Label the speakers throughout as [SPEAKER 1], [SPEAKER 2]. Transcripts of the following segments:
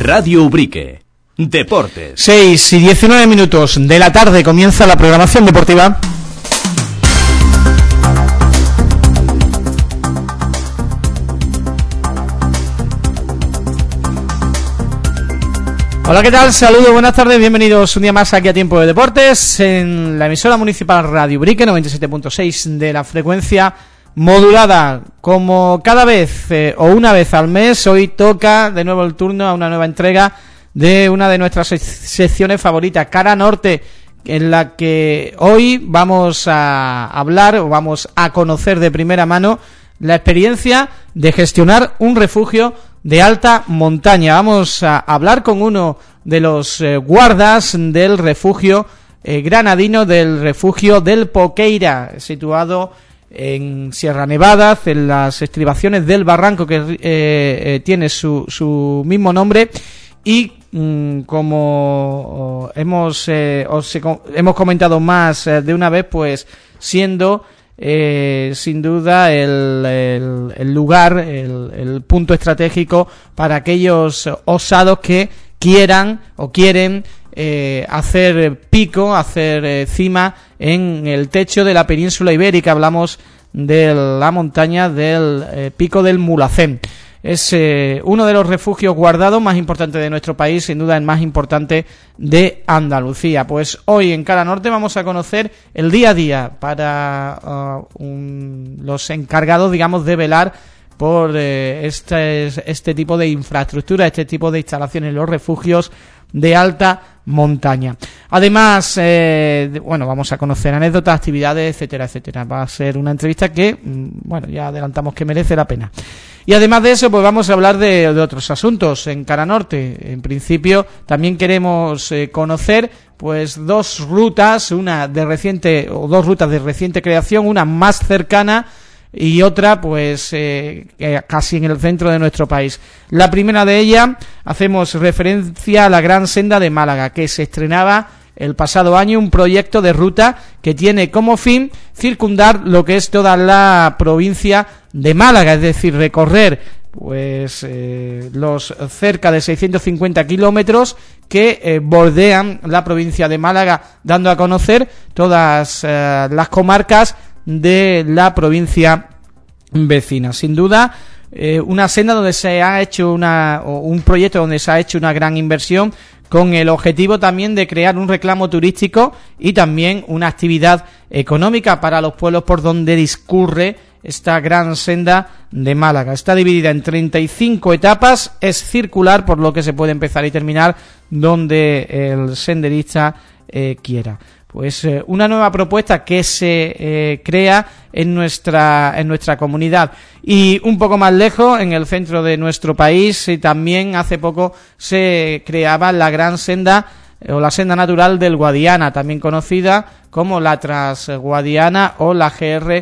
[SPEAKER 1] Radio Ubrique. Deportes.
[SPEAKER 2] 6:19 de la tarde comienza la programación deportiva. Hola, ¿qué tal? Saludos, buenas tardes, bienvenidos un día más aquí a Tiempo de Deportes en la emisora municipal Radio Ubrique, 97.6 de la frecuencia modulada. Como cada vez o una vez al mes, hoy toca de nuevo el turno a una nueva entrega de una de nuestras secciones favoritas, Cara Norte, en la que hoy vamos a hablar o vamos a conocer de primera mano la experiencia de gestionar un refugio de alta montaña. Vamos a hablar con uno de los guardas del refugio granadino, del refugio del Poqueira, situado en Sierra Nevada, en las estribaciones del barranco que tiene su mismo nombre. Y como hemos comentado más de una vez, pues siendo sin duda el lugar, el punto estratégico para aquellos osados que quieran o quieren hacer pico, hacer cima en el techo de la península ibérica. Hablamos de la montaña del Pico del Mulhacén. Es uno de los refugios guardados más importantes de nuestro país, sin duda el más importante de Andalucía. Pues hoy en Cara Norte vamos a conocer el día a día para los encargados, digamos, de velar por este tipo de infraestructura, este tipo de instalaciones, los refugios de alta montaña. Además, vamos a conocer anécdotas, actividades, etcétera, etcétera. Va a ser una entrevista que, ya adelantamos que merece la pena. Y además de eso, pues vamos a hablar de otros asuntos en Cara Norte. En principio, también queremos conocer pues dos rutas, dos rutas de reciente creación, una más cercana y otra pues casi en el centro de nuestro país. La primera de ellas, hacemos referencia a la Gran Senda de Málaga, que se estrenaba el pasado año, un proyecto de ruta que tiene como fin circundar lo que es toda la provincia de Málaga, es decir, recorrer pues los cerca de 650 kilómetros que bordean la provincia de Málaga, dando a conocer todas las comarcas de la provincia vecina. Sin duda, una senda donde se ha hecho un proyecto donde se ha hecho una gran inversión, con el objetivo también de crear un reclamo turístico y también una actividad económica para los pueblos por donde discurre esta Gran Senda de Málaga. Está dividida en 35 etapas, es circular, por lo que se puede empezar y terminar donde el senderista quiera. Pues una nueva propuesta que se crea en nuestra comunidad. Y un poco más lejos, en el centro de nuestro país, también hace poco se creaba la Gran Senda o la Senda Natural del Guadiana, también conocida como la Transguadiana o la GR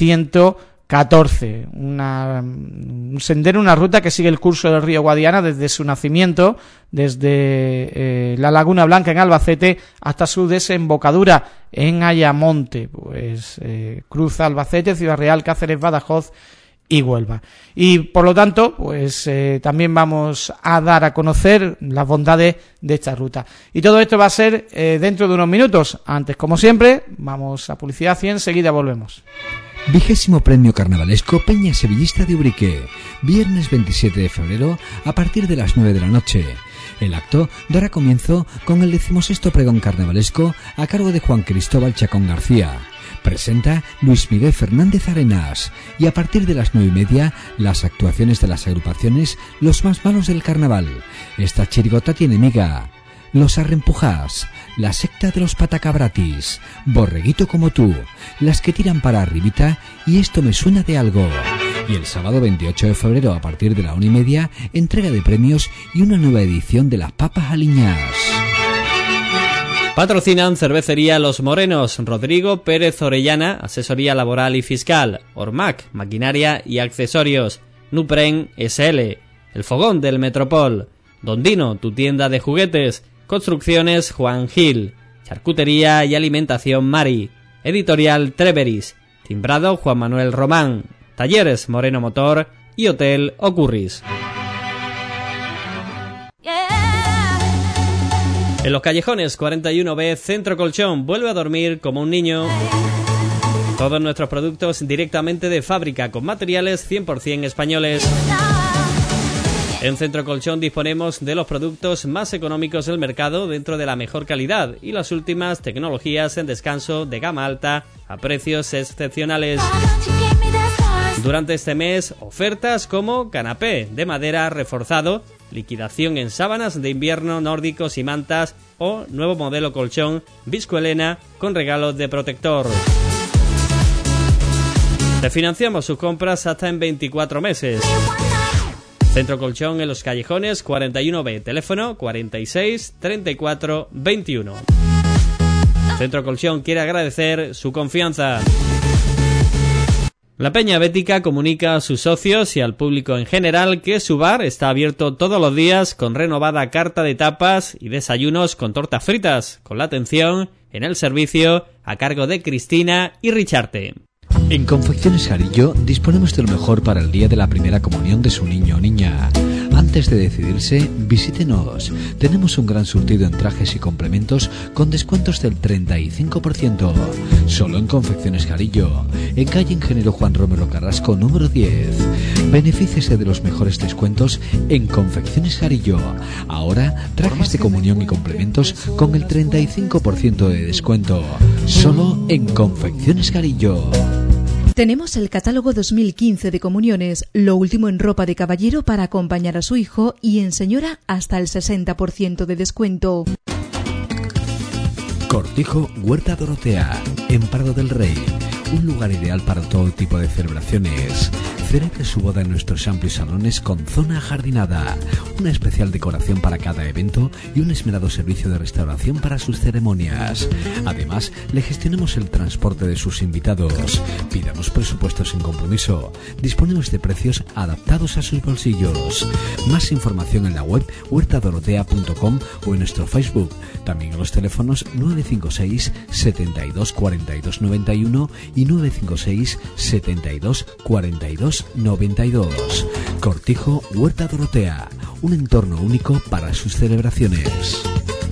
[SPEAKER 2] 114, un sendero, una ruta que sigue el curso del río Guadiana desde su nacimiento, desde la Laguna Blanca en Albacete hasta su desembocadura en Ayamonte, pues cruza Albacete, Ciudad Real, Cáceres, Badajoz y Huelva. Y por lo tanto, pues también vamos a dar a conocer las bondades de esta ruta. Y todo esto va a ser dentro de unos minutos. Antes, como siempre, vamos a publicidad y enseguida volvemos.
[SPEAKER 3] 20º Premio Carnavalesco Peña Sevillista de Ubrique, viernes 27 de febrero a partir de las 9 de la noche. El acto dará comienzo con el 16º Pregón Carnavalesco a cargo de Juan Cristóbal Chacón García. Presenta Luis Miguel Fernández Arenas y a partir de las 9:30 las actuaciones de las agrupaciones Los Más Malos del Carnaval, Esta Chirigota Tiene Miga, Los Arrempujas, La Secta de los Patacabratis, Borreguito Como Tú, Las que Tiran para Arribita y Esto Me Suena de Algo. Y el sábado 28 de febrero a partir de la 1:30 entrega de premios y una nueva edición de Las Papas Aliñás.
[SPEAKER 4] Patrocinan Cervecería Los Morenos, Rodrigo Pérez Orellana, Asesoría Laboral y Fiscal, Ormac, Maquinaria y Accesorios, Nupren SL, El Fogón del Metropol, Don Dino, tu tienda de juguetes, Construcciones Juan Gil, Charcutería y Alimentación Mari, Editorial Treveris, Timbrado Juan Manuel Román, Talleres Moreno Motor y Hotel Ocurris.
[SPEAKER 5] Yeah.
[SPEAKER 4] En los callejones 41B, Centro Colchón, vuelve a dormir como un niño. Todos nuestros productos directamente de fábrica, con materiales 100% españoles. En Centro Colchón disponemos de los productos más económicos del mercado dentro de la mejor calidad y las últimas tecnologías en descanso de gama alta a precios excepcionales. Durante este mes, ofertas como canapé de madera reforzado, liquidación en sábanas de invierno nórdicos y mantas o nuevo modelo colchón Viscoelena con regalos de protector. Te financiamos sus compras hasta en 24 meses. Centro Colchón en los callejones 41B, teléfono 46 34 21. Centro Colchón quiere agradecer su confianza. La Peña Bética comunica a sus socios y al público en general que su bar está abierto todos los días con renovada carta de tapas y desayunos con tortas fritas, con la atención en el servicio a cargo de Cristina y Richarte.
[SPEAKER 3] En Confecciones Jarillo disponemos de lo mejor para el día de la primera comunión de su niño o niña. Antes de decidirse, visítenos. Tenemos un gran surtido en trajes y complementos con descuentos del 35%. Solo en Confecciones Jarillo, en calle Ingeniero Juan Romero Carrasco, número 10. Benefíciese de los mejores descuentos en Confecciones Jarillo. Ahora, trajes de comunión y complementos con el 35% de descuento. Solo en Confecciones Jarillo.
[SPEAKER 5] Tenemos el catálogo 2015 de comuniones, lo último en ropa de caballero para acompañar a su hijo y en señora hasta el 60% de descuento.
[SPEAKER 3] Cortijo Huerta Dorotea, en Pardo del Rey. Un lugar ideal para todo tipo de celebraciones. Celebre su boda en nuestros amplios salones con zona ajardinada, una especial decoración para cada evento y un esmerado servicio de restauración para sus ceremonias. Además, le gestionamos el transporte de sus invitados. Pídanos presupuestos sin compromiso. Disponemos de precios adaptados a sus bolsillos. Más información en la web huertadorotea.com o en nuestro Facebook. También en los teléfonos 956 72 42 91 y 956 72 42 92. Cortijo Huerta Dorotea, un entorno único para sus celebraciones.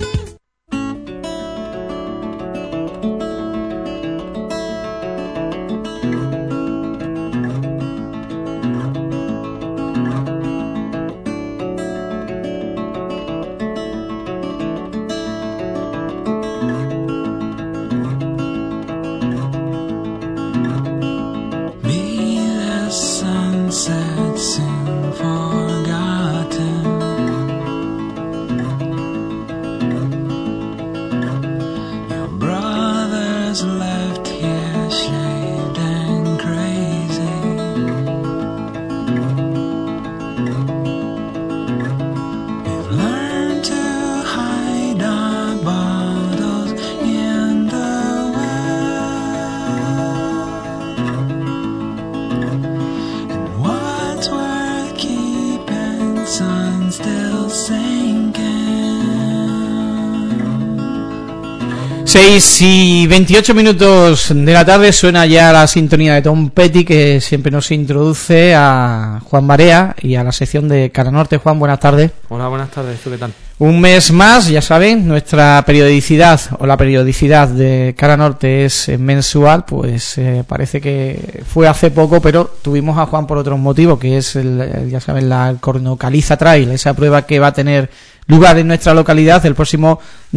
[SPEAKER 2] Y 28 minutos de la tarde suena ya la sintonía de Tom Petty, que siempre nos introduce a Juan Marea y a la sección de Cara Norte. Juan, buenas tardes.
[SPEAKER 6] Hola, buenas tardes. ¿Tú qué tal?
[SPEAKER 2] Un mes más, ya saben, nuestra periodicidad o la periodicidad de Cara Norte es mensual, pues parece que fue hace poco, pero tuvimos a Juan por otros motivos, que es, ya saben, la Cornocaliza Trail, esa prueba que va a tener lugar en nuestra localidad el próximo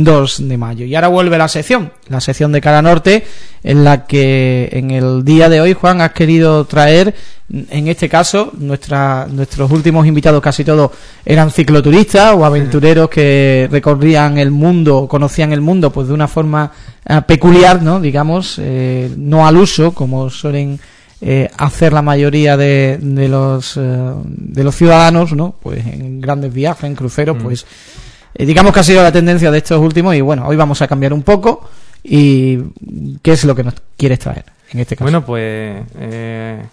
[SPEAKER 2] 2 de mayo. Y ahora vuelve la sección de Cara Norte, en la que en el día de hoy, Juan, has querido traer, en este caso, nuestros últimos invitados casi todos eran cicloturistas o aventureros que recorrían el mundo, conocían el mundo pues de una forma peculiar, ¿no? Digamos, no al uso, como suelen hacer la mayoría de los ciudadanos, ¿no? Pues en grandes viajes, en cruceros, pues digamos que ha sido la tendencia de estos últimos. Y bueno, hoy vamos a cambiar un poco. ¿Y qué es lo que nos quieres traer en este caso?
[SPEAKER 6] Bueno, pues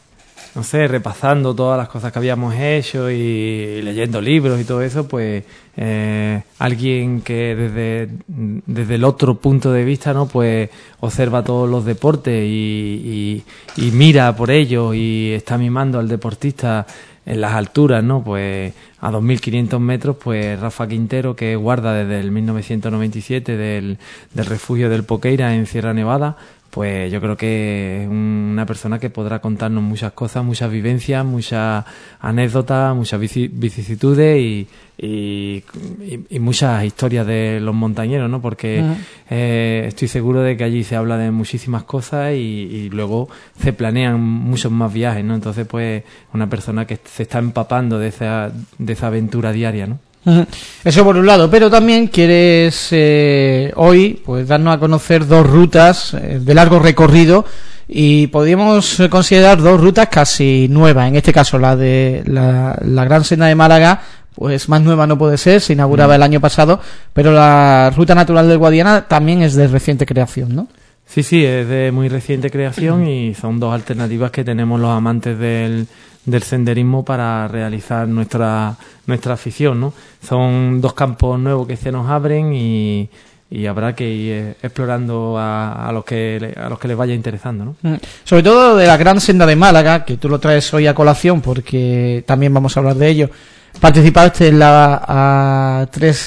[SPEAKER 6] no sé, repasando todas las cosas que habíamos hecho y leyendo libros y todo eso, pues alguien que desde el otro punto de vista, ¿no? Pues observa todos los deportes y mira por ellos y está mimando al deportista en las alturas, ¿no? Pues a 2.500 metros, pues Rafa Quintero, que guarda desde el 1997 del refugio del Poqueira en Sierra Nevada, pues yo creo que es una persona que podrá contarnos muchas cosas, muchas vivencias, muchas anécdotas, muchas vicisitudes y muchas historias de los montañeros, ¿no? Porque estoy seguro de que allí se habla de muchísimas cosas y luego se planean muchos más viajes, ¿no? Entonces, pues, una persona que se está empapando de esa aventura diaria, ¿no?
[SPEAKER 2] Eso por un lado, pero también quieres hoy pues darnos a conocer dos rutas de largo recorrido y podríamos considerar dos rutas casi nuevas. En este caso la de la Gran Senda de Málaga, pues más nueva no puede ser, se inauguraba el año pasado, pero la Ruta Natural del Guadiana también es de reciente creación, ¿no?
[SPEAKER 6] Sí, es de muy reciente creación y son dos alternativas que tenemos los amantes del senderismo para realizar nuestra afición, ¿no? Son dos campos nuevos que se nos abren y habrá que ir explorando a los que les vaya interesando, ¿no?
[SPEAKER 2] Sobre todo de la Gran Senda de Málaga, que tú lo traes hoy a colación porque también vamos a hablar de ello. Participaste en la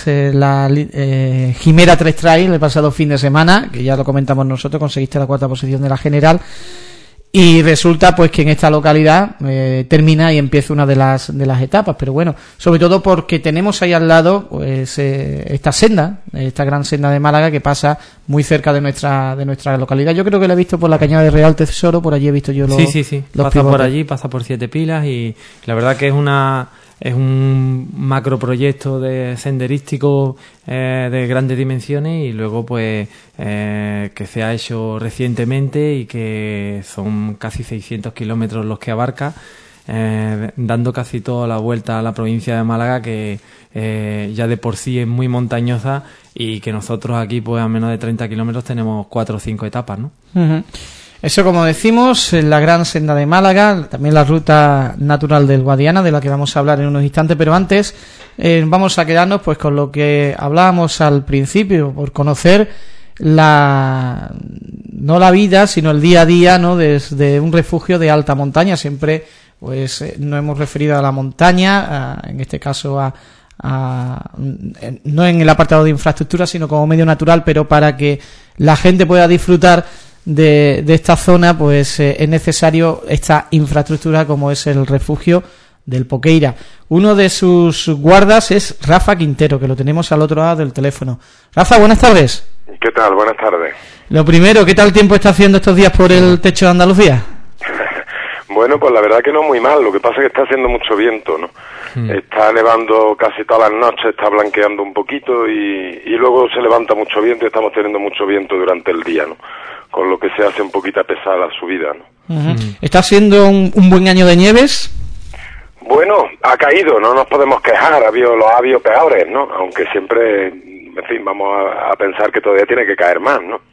[SPEAKER 2] Jimera 3 Trail el pasado fin de semana, que ya lo comentamos nosotros, conseguiste la 4ª posición de la general. Y resulta pues que en esta localidad termina y empieza una de las etapas, pero bueno, sobre todo porque tenemos ahí al lado pues esta senda, esta Gran Senda de Málaga que pasa muy cerca de nuestra localidad. Yo creo que la he visto por la Cañada de Real Tesoro, por allí he visto yo los
[SPEAKER 6] Sí. Pasa por allí, pasa por Siete Pilas y la verdad que es un macroproyecto de senderístico de grandes dimensiones y luego pues que se ha hecho recientemente y que son casi 600 kilómetros los que abarca, dando casi toda la vuelta a la provincia de Málaga, que ya de por sí es muy montañosa y que nosotros aquí pues a menos de 30 kilómetros tenemos 4 o 5 etapas, ¿no?
[SPEAKER 2] Eso, como decimos, en la Gran Senda de Málaga, también la Ruta Natural del Guadiana, de la que vamos a hablar en unos instantes, pero antes vamos a quedarnos pues con lo que hablábamos al principio, por conocer no la vida, sino el día a día, ¿no? Desde un refugio de alta montaña. Siempre pues nos hemos referido a la montaña, en este caso no en el apartado de infraestructura, sino como medio natural, pero para que la gente pueda disfrutar de esta zona, pues es necesario esta infraestructura como es el refugio del Poqueira. Uno de sus guardas es Rafa Quintero, que lo tenemos al otro lado del teléfono. Rafa, buenas tardes.
[SPEAKER 7] ¿Qué tal? Buenas tardes.
[SPEAKER 2] Lo primero, ¿qué tal tiempo está haciendo estos días por el techo de Andalucía?
[SPEAKER 7] Bueno, pues la verdad que no muy mal, lo que pasa es que está haciendo mucho viento, ¿no? Está nevando casi todas las noches, está blanqueando un poquito y luego se levanta mucho viento y estamos teniendo mucho viento durante el día, ¿no? Con lo que se hace un poquito pesada la subida, ¿no?
[SPEAKER 2] ¿Está siendo un buen año de nieves?
[SPEAKER 7] Bueno, ha caído, no nos podemos quejar, ha habido peores, ¿no? Aunque siempre, en fin, vamos a pensar que todavía tiene que caer más, ¿no?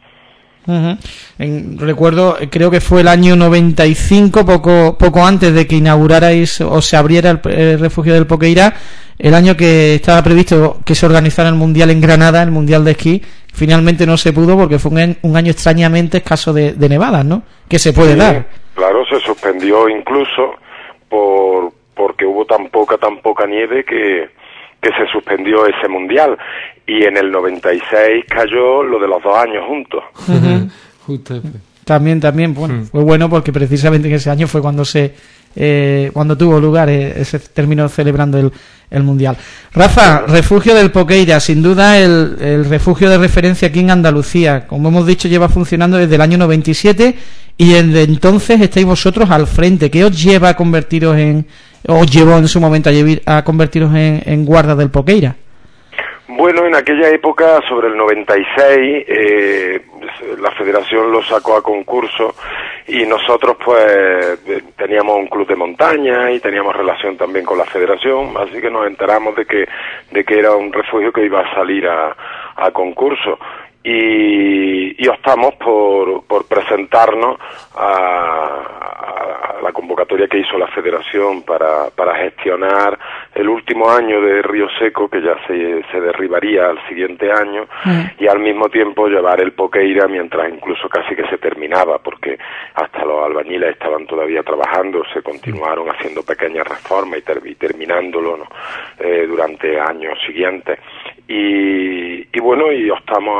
[SPEAKER 2] Recuerdo, creo que fue el año 95, poco antes de que inaugurarais o se abriera el refugio del Poqueira, el año que estaba previsto que se organizara el Mundial en Granada, el Mundial de esquí. Finalmente no se pudo porque fue un año extrañamente escaso de nevadas, ¿no? Que se puede dar.
[SPEAKER 7] Claro, se suspendió incluso porque hubo tan poca nieve que se suspendió ese mundial, y en el 96 cayó lo de los 2 años juntos.
[SPEAKER 6] Justo.
[SPEAKER 2] También, bueno, fue bueno porque precisamente en ese año fue cuando cuando tuvo lugar, se terminó celebrando el mundial. Rafa, refugio del Poqueira, sin duda el refugio de referencia aquí en Andalucía. Como hemos dicho, lleva funcionando desde el año 97 y desde entonces estáis vosotros al frente. ¿Qué os lleva a convertiros os llevó en su momento a convertiros en guardas del Poqueira?
[SPEAKER 7] Bueno, en aquella época, sobre el 96, la federación lo sacó a concurso y nosotros pues teníamos un club de montaña y teníamos relación también con la federación, así que nos enteramos de que era un refugio que iba a salir a concurso y optamos por presentarnos a la la convocatoria que hizo la Federación para gestionar el último año de Río Seco, que ya se derribaría al siguiente año, y al mismo tiempo llevar el Poqueira mientras incluso casi que se terminaba, porque hasta los albañiles estaban todavía trabajando, se continuaron haciendo pequeñas reformas y terminándolo, ¿no? Durante años siguientes. Y bueno, y optamos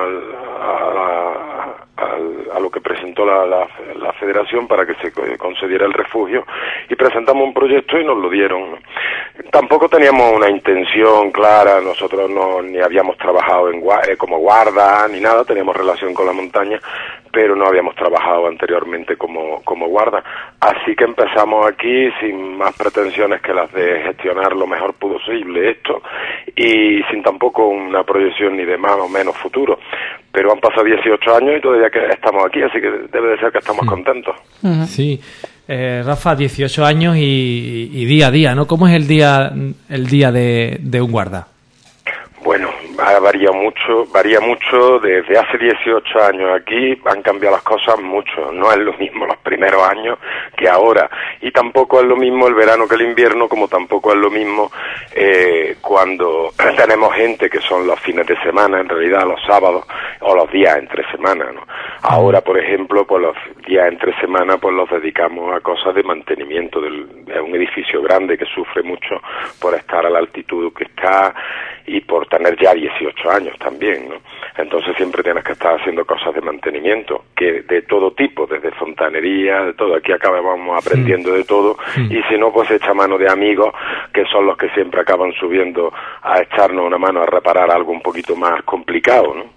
[SPEAKER 7] a lo que presentó la Federación para que se concediera el refugio, y presentamos un proyecto y nos lo dieron, ¿no? Tampoco teníamos una intención clara, nosotros ni habíamos trabajado como guarda ni nada, teníamos relación con la montaña, pero no habíamos trabajado anteriormente como guarda, así que empezamos aquí sin más pretensiones que las de gestionar lo mejor posible esto, y sin tampoco una proyección ni de más o menos futuro, pero han pasado 18 años y todavía que estamos aquí, así que debe de ser que estamos contentos.
[SPEAKER 6] Sí. Rafa, 18 años y día a día, ¿no? ¿Cómo es el día de un guarda?
[SPEAKER 7] Bueno, varía mucho. Desde hace 18 años aquí han cambiado las cosas mucho. No es lo mismo los primeros años que ahora. Y tampoco es lo mismo el verano que el invierno, como tampoco es lo mismo cuando tenemos gente que son los fines de semana, en realidad los sábados, o los días entre semana, ¿no? Ahora, por ejemplo, pues los días entre semana pues los dedicamos a cosas de mantenimiento de un edificio grande que sufre mucho por estar a la altitud que está y por tener ya 18 años también, ¿no? Entonces siempre tienes que estar haciendo cosas de mantenimiento, que de todo tipo, desde fontanería, de todo. Aquí acabamos aprendiendo de todo, y si no, pues echa mano de amigos, que son los que siempre acaban subiendo a echarnos una mano a reparar algo un poquito más complicado, ¿no?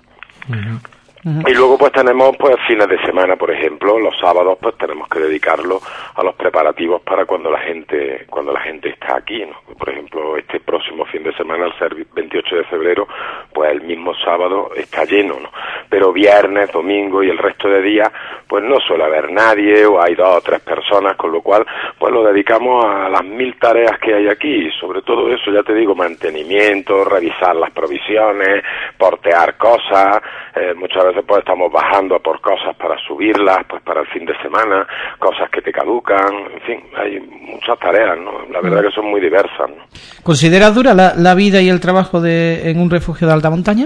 [SPEAKER 7] Y luego pues tenemos pues fines de semana, por ejemplo, los sábados pues tenemos que dedicarlo a los preparativos para cuando la gente está aquí, ¿no? Por ejemplo, este próximo fin de semana, al ser 28 de febrero, pues el mismo sábado está lleno, ¿no? Pero viernes, domingo y el resto de días pues no suele haber nadie, o hay 2 o 3 personas, con lo cual pues lo dedicamos a las 1000 tareas que hay aquí, y sobre todo eso, ya te digo, mantenimiento, revisar las provisiones, portear cosas, muchas veces pues estamos bajando a por cosas para subirlas, pues para el fin de semana, cosas que te caducan, en fin, hay muchas tareas, ¿no? La verdad que son muy diversas, ¿no?
[SPEAKER 2] ¿Consideras dura la vida y el trabajo en un refugio de alta montaña?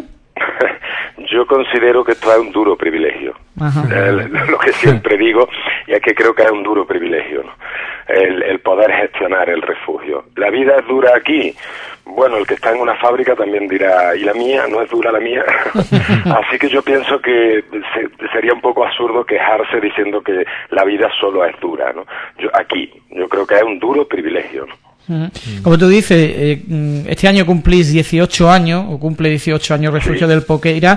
[SPEAKER 7] Yo considero que esto es un duro privilegio. Lo que siempre digo, y es que creo que es un duro privilegio, ¿no? El poder gestionar el refugio. La vida es dura aquí. Bueno, el que está en una fábrica también dirá, ¿y la mía? ¿No es dura la mía? Así que yo pienso que sería un poco absurdo quejarse diciendo que la vida solo es dura, ¿no? Yo creo que es un duro privilegio, ¿no?
[SPEAKER 2] Como tú dices, este año cumplís 18 años, o cumple 18 años Refugio del Poqueira,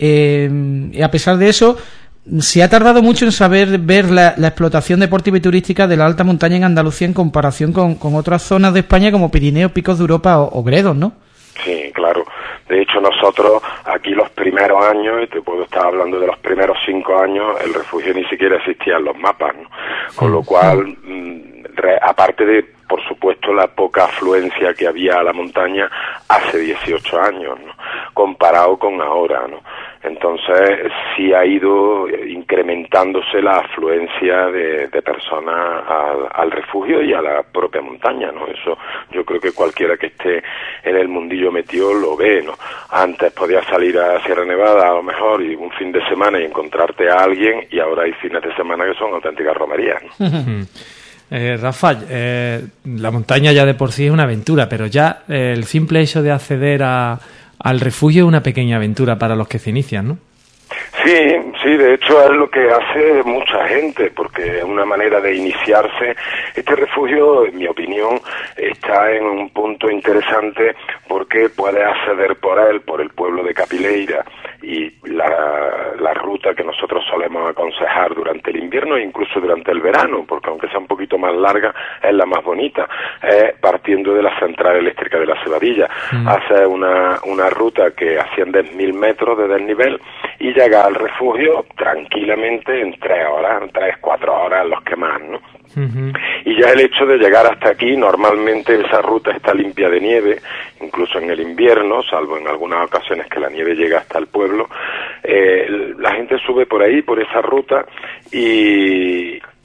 [SPEAKER 2] y a pesar de eso, se ha tardado mucho en ver la explotación deportiva y turística de la alta montaña en Andalucía en comparación con otras zonas de España como Pirineos, Picos de Europa o Gredos, ¿no?
[SPEAKER 7] Sí, claro. De hecho, nosotros aquí los primeros años, y te puedo estar hablando de los primeros 5 años, el refugio ni siquiera existía en los mapas, ¿no? Con lo cual, aparte de, por supuesto, la poca afluencia que había a la montaña hace 18 años, ¿no? Comparado con ahora, ¿no? Entonces sí ha ido incrementándose la afluencia de personas al refugio y a la propia montaña, ¿no? Eso yo creo que cualquiera que esté en el mundillo metido lo ve, ¿no? Antes podías salir a Sierra Nevada a lo mejor y un fin de semana y encontrarte a alguien, y ahora hay fines de semana que son auténticas romerías, ¿no?
[SPEAKER 6] Rafa, la montaña ya de por sí es una aventura, pero ya el simple hecho de acceder al refugio es una pequeña aventura para los que se inician, ¿no?
[SPEAKER 7] Sí, de hecho es lo que hace mucha gente, porque es una manera de iniciarse. Este refugio, en mi opinión, está en un punto interesante porque puedes acceder por el pueblo de Capileira, y la ruta que nosotros solemos aconsejar durante el invierno e incluso durante el verano, porque aunque sea un poquito más larga, es la más bonita, partiendo de la central eléctrica de la Cebadilla. Hace una ruta que asciende 1000 metros de desnivel y llega al refugio tranquilamente en 3-4 horas, los que más, ¿no? Y ya el hecho de llegar hasta aquí, normalmente esa ruta está limpia de nieve, incluso en el invierno, salvo en algunas ocasiones que la nieve llega hasta el pueblo. La gente sube por ahí, por esa ruta, y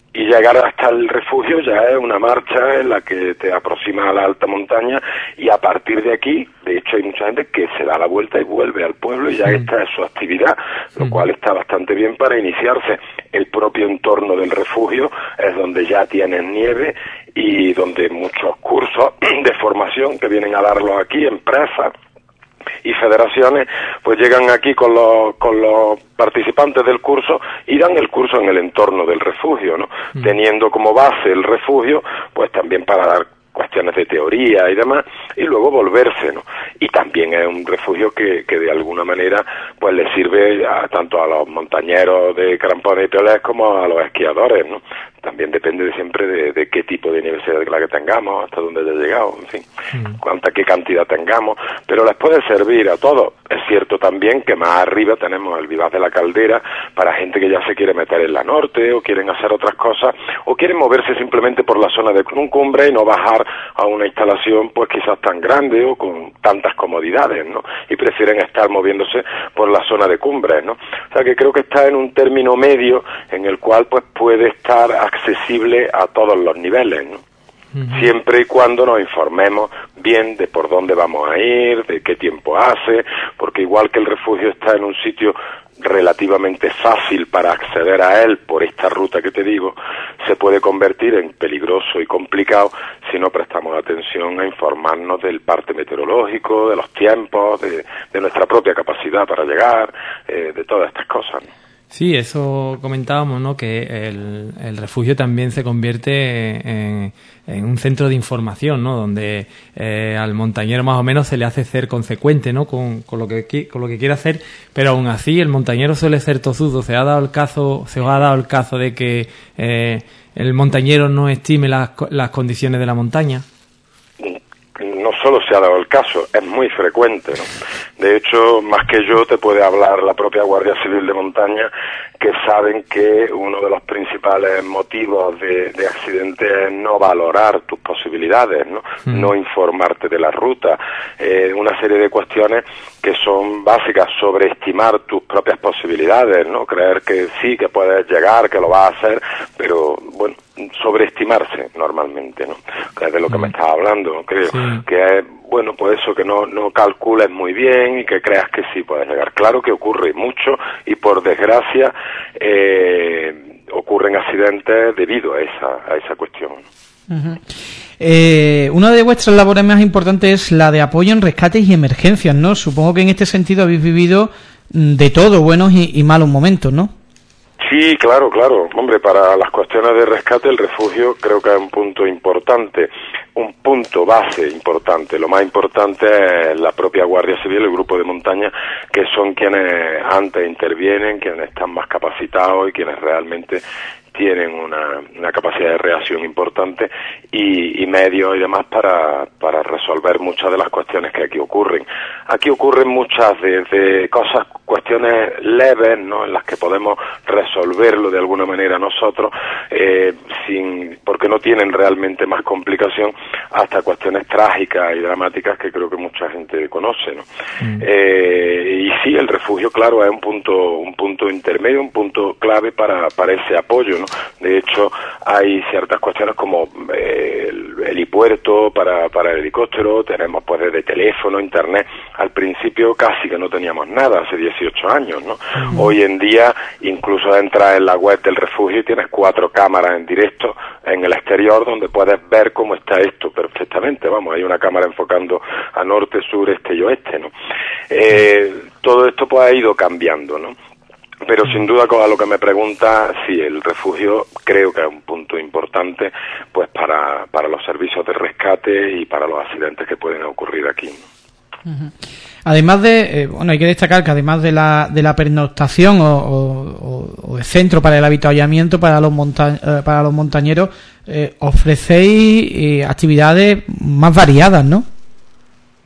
[SPEAKER 7] Y llegar hasta el refugio ya es una marcha en la que te aproximas a la alta montaña, y a partir de aquí, de hecho hay mucha gente que se da la vuelta y vuelve al pueblo, y ya esta es su actividad, lo cual está bastante bien para iniciarse. El propio entorno del refugio es donde ya tienen nieve y donde muchos cursos de formación que vienen a darlos aquí, empresas y federaciones, pues llegan aquí con los participantes del curso y dan el curso en el entorno del refugio, ¿no? Teniendo como base el refugio, pues también para dar cuestiones de teoría y demás, y luego volverse, ¿no? Y también es un refugio que de alguna manera pues le sirve tanto a los montañeros de Crampones y Piolés como a los esquiadores, ¿no? También depende de de qué tipo de nieve sea la que tengamos, hasta dónde haya llegado, en fin, qué cantidad tengamos, pero les puede servir a todos. Es cierto también que más arriba tenemos el Vivaz de la Caldera para gente que ya se quiere meter en la norte, o quieren hacer otras cosas, o quieren moverse simplemente por la zona de cumbre y no bajar a una instalación pues quizás tan grande o con tantas comodidades, ¿no? Y prefieren estar moviéndose por la zona de cumbres, ¿no? O sea que creo que está en un término medio en el cual pues puede estar accesible a todos los niveles, ¿no? Siempre y cuando nos informemos bien de por dónde vamos a ir, de qué tiempo hace, porque igual que el refugio está en un sitio relativamente fácil para acceder a él por esta ruta que te digo, se puede convertir en peligroso y complicado si no prestamos atención a informarnos del parte meteorológico, de los tiempos, de nuestra propia capacidad para llegar, de todas estas cosas, ¿no?
[SPEAKER 6] Sí, eso comentábamos, ¿no? Que el refugio también se convierte en un centro de información, ¿no? Donde al montañero más o menos se le hace ser consecuente, ¿no? Con lo que quiere hacer, pero aún así el montañero suele ser tozudo. Se os ha dado el caso de que el montañero no estime las condiciones de la montaña.
[SPEAKER 7] No solo se ha dado el caso, es muy frecuente, ¿no? De hecho, más que yo te puede hablar la propia Guardia Civil de Montaña, que saben que uno de los principales motivos de accidente es no valorar tus posibilidades, ¿no? No informarte de la ruta, una serie de cuestiones que son básicas, sobreestimar tus propias posibilidades, ¿no? Creer que sí, que puedes llegar, que lo vas a hacer, pero bueno, sobreestimarse normalmente, ¿no? Que es de lo que me estás hablando, creo, que es, bueno, pues eso, que no calcules muy bien y que creas que sí puedes llegar. Claro que ocurre mucho y por desgracia ocurren accidentes debido a esa cuestión.
[SPEAKER 2] Una de vuestras labores más importantes es la de apoyo en rescates y emergencias, ¿no? Supongo que en este sentido habéis vivido de todo, buenos y malos momentos, ¿no?
[SPEAKER 7] Sí, claro. Hombre, para las cuestiones de rescate, el refugio creo que es un punto importante, un punto base importante. Lo más importante es la propia Guardia Civil, el grupo de montaña, que son quienes antes intervienen, quienes están más capacitados y quienes realmente tienen una capacidad de reacción importante y medios y demás para resolver muchas de las cuestiones que aquí ocurren. Aquí ocurren muchas de cuestiones leves, ¿no? En las que podemos resolverlo de alguna manera nosotros, porque no tienen realmente más complicación, hasta cuestiones trágicas y dramáticas que creo que mucha gente conoce, ¿no? Y sí, el refugio, claro, es un punto intermedio, un punto clave para ese apoyo, ¿no? De hecho, hay ciertas cuestiones como el helipuerto para el helicóptero, tenemos pues desde teléfono, internet. Al principio casi que no teníamos nada, hace 18 años, ¿no? Hoy en día incluso entras en la web del refugio y tienes 4 cámaras en directo en el exterior donde puedes ver cómo está esto perfectamente. Vamos, hay una cámara enfocando a norte, sur, este y oeste, ¿no? Todo esto pues ha ido cambiando, ¿no? Pero sin duda, a lo que me pregunta, sí, el refugio creo que es un punto importante pues para los servicios de rescate y para los accidentes que pueden ocurrir aquí, ¿no?
[SPEAKER 2] Además de, hay que destacar que además de la pernoctación o de centro para el avituallamiento para los montañeros, ofrecéis actividades más variadas, ¿no?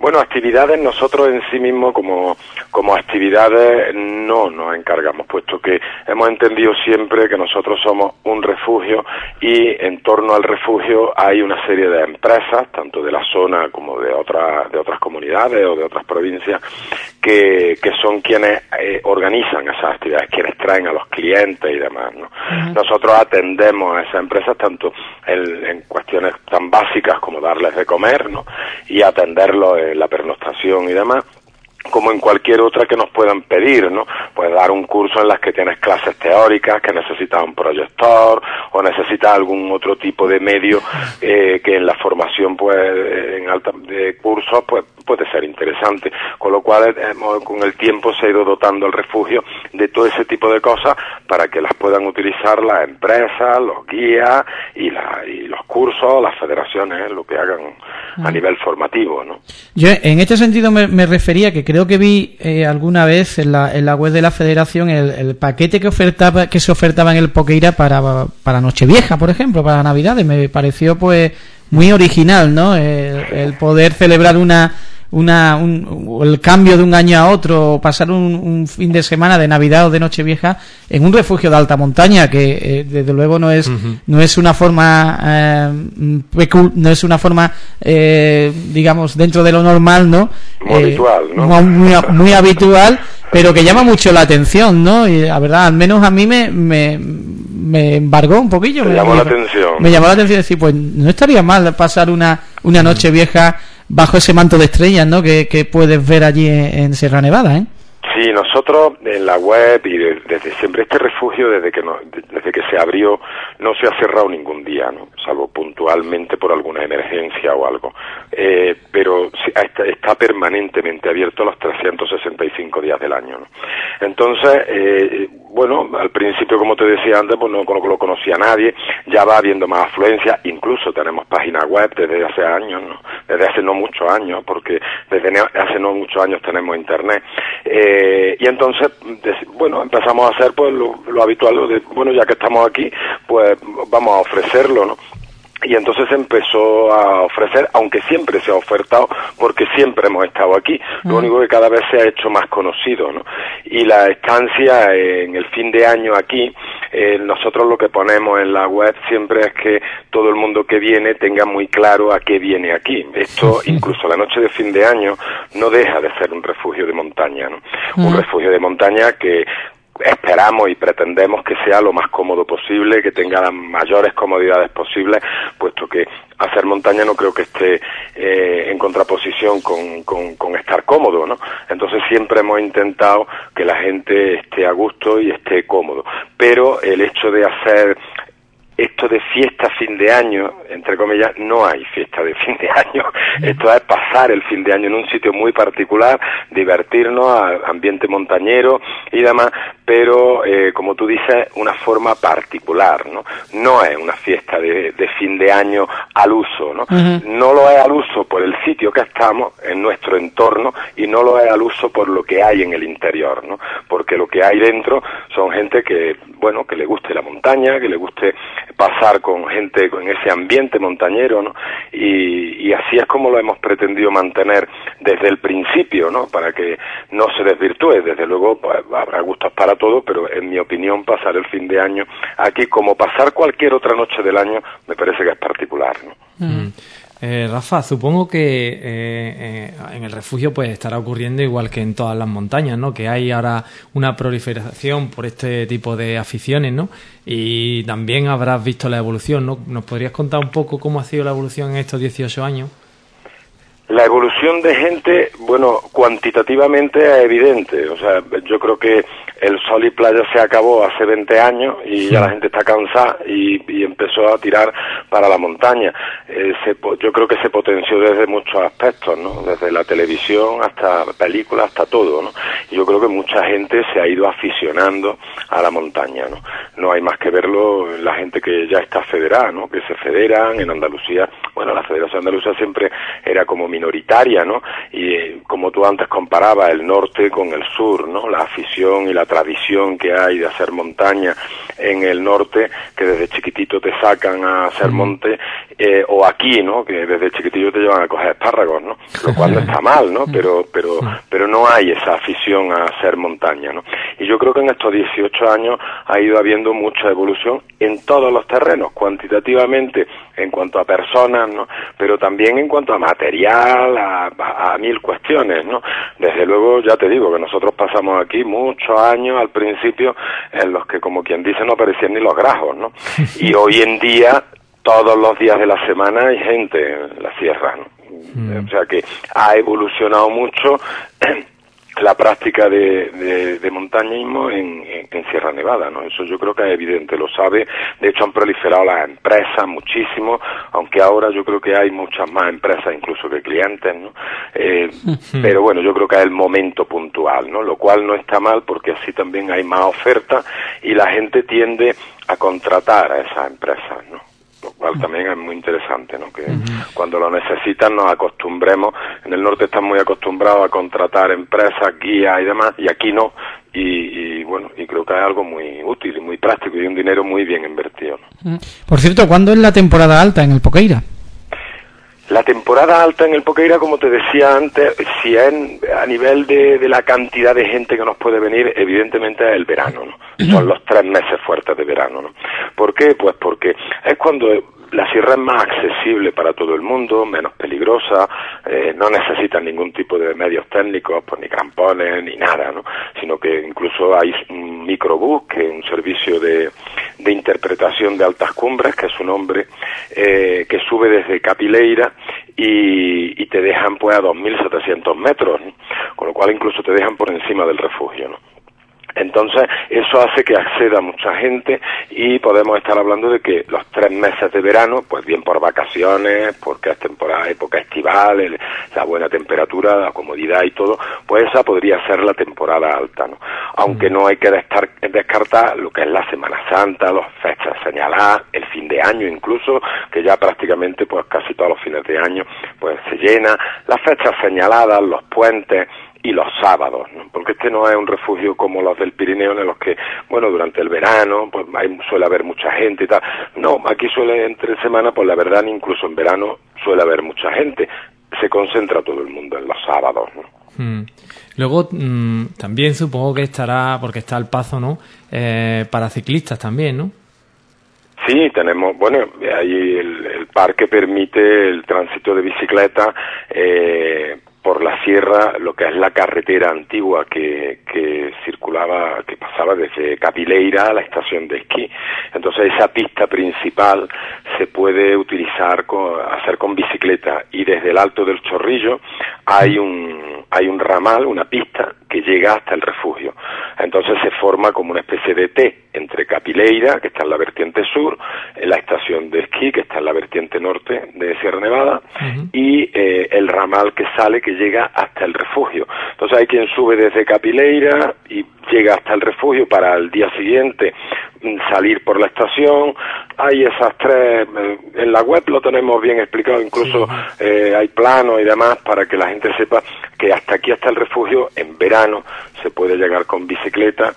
[SPEAKER 7] Bueno, actividades nosotros en sí mismos como actividades no nos encargamos, puesto que hemos entendido siempre que nosotros somos un refugio y en torno al refugio hay una serie de empresas, tanto de la zona como de otras comunidades o de otras provincias, que son quienes organizan esas actividades, quienes traen a los clientes y demás, ¿no? Uh-huh. Nosotros atendemos a esas empresas tanto en cuestiones tan básicas como darles de comer, ¿no? Y atenderlos en la pernoctación y demás, como en cualquier otra que nos puedan pedir, ¿no? Pues dar un curso en las que tienes clases teóricas, que necesitas un proyector o necesitas algún otro tipo de medio que en la formación, pues, en alta de cursos, pues puede ser interesante. Con lo cual, con el tiempo se ha ido dotando el refugio de todo ese tipo de cosas para que las puedan utilizar las empresas, los guías y los cursos, las federaciones, lo que hagan a nivel formativo, ¿no?
[SPEAKER 2] Yo en este sentido me refería que creo que vi alguna vez en la web de la Federación el paquete que se ofertaba en el Poqueira para Nochevieja, por ejemplo, para Navidades. Me pareció pues muy original, ¿no? El poder celebrar el cambio de un año a otro, pasar un fin de semana de Navidad o de Nochevieja en un refugio de alta montaña, que desde luego no es una forma digamos dentro de lo normal, ¿no?
[SPEAKER 7] Muy habitual, ¿no?
[SPEAKER 2] Muy habitual, pero que llama mucho la atención, ¿no? Y la verdad, al menos a mí me embargó un poquillo. Me llamó la atención decir, pues no estaría mal pasar una Nochevieja bajo ese manto de estrellas, ¿no? Que puedes ver allí en Sierra Nevada, ¿eh?
[SPEAKER 7] Sí, nosotros en la web y desde siempre este refugio, desde que se abrió, no se ha cerrado ningún día, ¿no? Salvo puntualmente por alguna emergencia o algo. Pero está permanentemente abierto los 365 días del año, ¿no? Entonces, bueno, al principio, como te decía antes, pues no lo conocía nadie, ya va habiendo más afluencia, incluso tenemos página web desde hace años, ¿no? Desde hace no muchos años, porque desde hace no muchos años tenemos internet. Y entonces, bueno, empezamos a hacer pues lo habitual, bueno, ya que estamos aquí, pues vamos a ofrecerlo, ¿no? Y entonces empezó a ofrecer, aunque siempre se ha ofertado, porque siempre hemos estado aquí, lo único que cada vez se ha hecho más conocido, ¿no? Y la estancia en el fin de año aquí, nosotros lo que ponemos en la web siempre es que todo el mundo que viene tenga muy claro a qué viene aquí. Esto, incluso la noche de fin de año, no deja de ser un refugio de montaña, ¿no? Un refugio de montaña que esperamos y pretendemos que sea lo más cómodo posible, que tenga las mayores comodidades posibles, puesto que hacer montaña no creo que esté en contraposición con estar cómodo, ¿no? Entonces siempre hemos intentado que la gente esté a gusto y esté cómodo, pero el hecho de hacer esto de fiesta fin de año, entre comillas, no hay fiesta de fin de año. Esto es pasar el fin de año en un sitio muy particular, divertirnos, ambiente montañero y demás, pero como tú dices, una forma particular, ¿no? No es una fiesta de fin de año al uso, ¿no? No lo es al uso por el sitio que estamos, en nuestro entorno, y no lo es al uso por lo que hay en el interior, ¿no? Porque lo que hay dentro son gente que, bueno, que le guste la montaña, que le guste pasar con gente con ese ambiente montañero, ¿no? Y así es como lo hemos pretendido mantener desde el principio, ¿no? Para que no se desvirtúe. Desde luego, pues, habrá gustos para todo, pero en mi opinión pasar el fin de año aquí, como pasar cualquier otra noche del año, me parece que es particular, ¿no?
[SPEAKER 6] Rafa, supongo que en el refugio pues estará ocurriendo igual que en todas las montañas, ¿no? Que hay ahora una proliferación por este tipo de aficiones, ¿no? Y también habrás visto la evolución, ¿no? ¿Nos podrías contar un poco cómo ha sido la evolución en estos 18 años?
[SPEAKER 7] La evolución de gente, bueno, cuantitativamente es evidente. O sea, yo creo que el sol y playa se acabó hace 20 años y ya la gente está cansada y empezó a tirar para la montaña. Yo creo que se potenció desde muchos aspectos, ¿no? Desde la televisión hasta películas, hasta todo, ¿no? Y yo creo que mucha gente se ha ido aficionando a la montaña, ¿no? No hay más que verlo en la gente que ya está federada, ¿no? Que se federan en Andalucía, bueno, la Federación Andaluza siempre era como minoritaria, ¿no? Y como tú antes comparabas el norte con el sur, ¿no? La afición y la tradición que hay de hacer montaña en el norte, que desde chiquitito te sacan a hacer monte, o aquí, ¿no? Que desde chiquitito te llevan a coger espárragos, ¿no? Lo cual no está mal, ¿no? Pero no hay esa afición a hacer montaña, ¿no? Y yo creo que en estos 18 años ha ido habiendo mucha evolución en todos los terrenos, cuantitativamente, en cuanto a personas, ¿no? Pero también en cuanto a material, a mil cuestiones, ¿no? Desde luego, ya te digo que nosotros pasamos aquí muchos años al principio en los que, como quien dice, no aparecían ni los grajos, ¿no? Y hoy en día, todos los días de la semana hay gente en la sierra, ¿no? O sea que ha evolucionado mucho la práctica de montañismo en Sierra Nevada, ¿no? Eso yo creo que es evidente, lo sabe. De hecho, han proliferado las empresas muchísimo, aunque ahora yo creo que hay muchas más empresas incluso que clientes, ¿no? Pero bueno, yo creo que es el momento puntual, ¿no? Lo cual no está mal, porque así también hay más oferta y la gente tiende a contratar a esas empresas, ¿no? Lo cual también es muy interesante, ¿no? Que cuando lo necesitan nos acostumbremos. En el norte están muy acostumbrados a contratar empresas, guías y demás, y aquí no. Y bueno, y creo que es algo muy útil y muy práctico y un dinero muy bien invertido, ¿no?
[SPEAKER 2] Por cierto, ¿cuándo es la temporada alta en el Poqueira?
[SPEAKER 7] La temporada alta en el Poqueira, como te decía antes, si es a nivel de la cantidad de gente que nos puede venir, evidentemente es el verano, ¿no? Son los 3 meses fuertes de verano, ¿no? ¿Por qué? Pues porque es cuando la sierra es más accesible para todo el mundo, menos peligrosa, no necesitan ningún tipo de medios técnicos, pues ni crampones, ni nada, ¿no? Sino que incluso hay un microbús, que es un servicio de interpretación de altas cumbres, que es su nombre, que sube desde Capileira y te dejan pues a 2.700 metros, ¿no? Con lo cual incluso te dejan por encima del refugio, ¿no? Entonces, eso hace que acceda mucha gente y podemos estar hablando de que los 3 meses de verano, pues bien por vacaciones, porque es temporada, época estival, la buena temperatura, la comodidad y todo, pues esa podría ser la temporada alta, ¿no? Aunque no hay que descartar lo que es la Semana Santa, las fechas señaladas, el fin de año incluso, que ya prácticamente pues casi todos los fines de año pues se llena, las fechas señaladas, los puentes y los sábados, ¿no? Porque este no es un refugio como los del Pirineo, en los que, bueno, durante el verano pues suele haber mucha gente y tal. No, aquí suele entre semana, pues la verdad, incluso en verano suele haber mucha gente. Se concentra todo el mundo en los sábados, ¿no?
[SPEAKER 6] Luego, también supongo que estará, porque está el paso, ¿no? Para ciclistas también, ¿no?
[SPEAKER 7] Sí, tenemos, bueno, ahí el parque permite el tránsito de bicicleta por la sierra, lo que es la carretera antigua que circulaba, que pasaba desde Capileira a la estación de esquí. Entonces esa pista principal se puede utilizar hacer con bicicleta, y desde el Alto del Chorrillo hay un ramal, una pista que llega hasta el refugio. Entonces se forma como una especie de T entre Capileira, que está en la vertiente sur, la estación de esquí, que está en la vertiente norte de Sierra Nevada, y el ramal que sale, que llega hasta el refugio. Entonces hay quien sube desde Capileira y llega hasta el refugio para al día siguiente salir por la estación. Hay esas 3, en la web lo tenemos bien explicado, incluso hay planos y demás para que la gente sepa que hasta aquí, hasta el refugio, en verano se puede llegar con bicicleta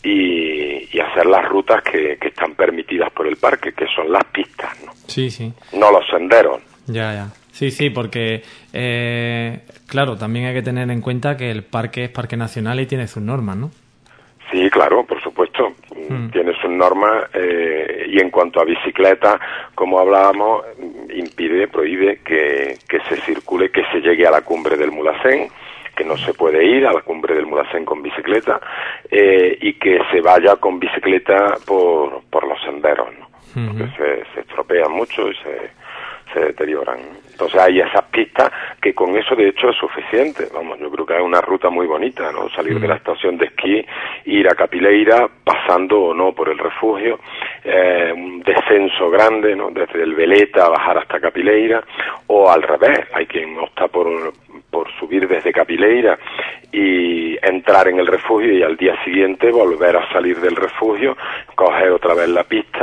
[SPEAKER 7] y hacer las rutas que están permitidas por el parque, que son las pistas, ¿no?
[SPEAKER 6] Sí, sí.
[SPEAKER 7] No los senderos.
[SPEAKER 6] Ya. Sí, porque, claro, también hay que tener en cuenta que el parque es parque nacional y tiene sus normas, ¿no?
[SPEAKER 7] Sí, claro, por supuesto, tiene sus normas, y en cuanto a bicicleta, como hablábamos, prohíbe que se circule, que se llegue a la cumbre del Mulhacén, que no se puede ir a la cumbre del Mulhacén con bicicleta, y que se vaya con bicicleta por los senderos, ¿no? Porque se estropean mucho y se deterioran. Entonces hay esas pistas que con eso de hecho es suficiente. Vamos, yo creo que es una ruta muy bonita, ¿no? Salir de la estación de esquí, ir a Capileira, pasando o no por el refugio, un descenso grande, ¿no? Desde el Veleta bajar hasta Capileira, o al revés, hay quien opta por subir desde Capileira y entrar en el refugio y al día siguiente volver a salir del refugio, coger otra vez la pista hasta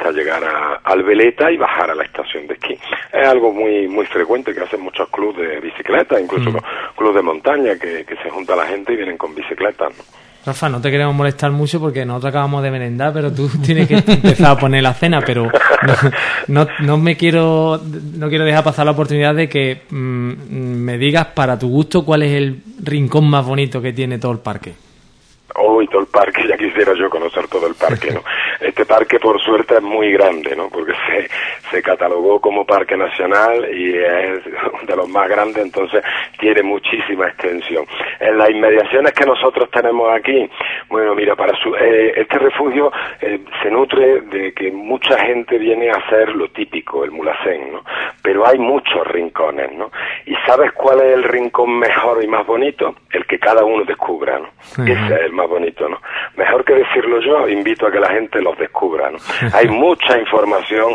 [SPEAKER 7] hasta llegar al Veleta y bajar a la estación de esquí. Es algo muy muy frecuente que hacen muchos clubes de bicicleta, incluso clubes de montaña, que se junta la gente y vienen con bicicletas, ¿no?
[SPEAKER 6] Rafa, no te queremos molestar mucho porque nosotros acabamos de merendar, pero tú tienes que empezar a poner la cena, pero no quiero dejar pasar la oportunidad de que me digas para tu gusto cuál es el rincón más bonito que tiene todo el parque.
[SPEAKER 7] Hoy todo el parque, ya quisiera yo conocer todo el parque, ¿no? Este parque por suerte es muy grande, ¿no? Porque se catalogó como parque nacional y es de los más grandes, entonces tiene muchísima extensión. En las inmediaciones que nosotros tenemos aquí, bueno, mira, este refugio se nutre de que mucha gente viene a hacer lo típico, el mulacén, ¿no? Pero hay muchos rincones, ¿no? ¿Y sabes cuál es el rincón mejor y más bonito? El que cada uno descubra, ¿no? Ese es el más bonito, ¿no? Mejor que decirlo yo, invito a que la gente los descubra, ¿no? Hay mucha información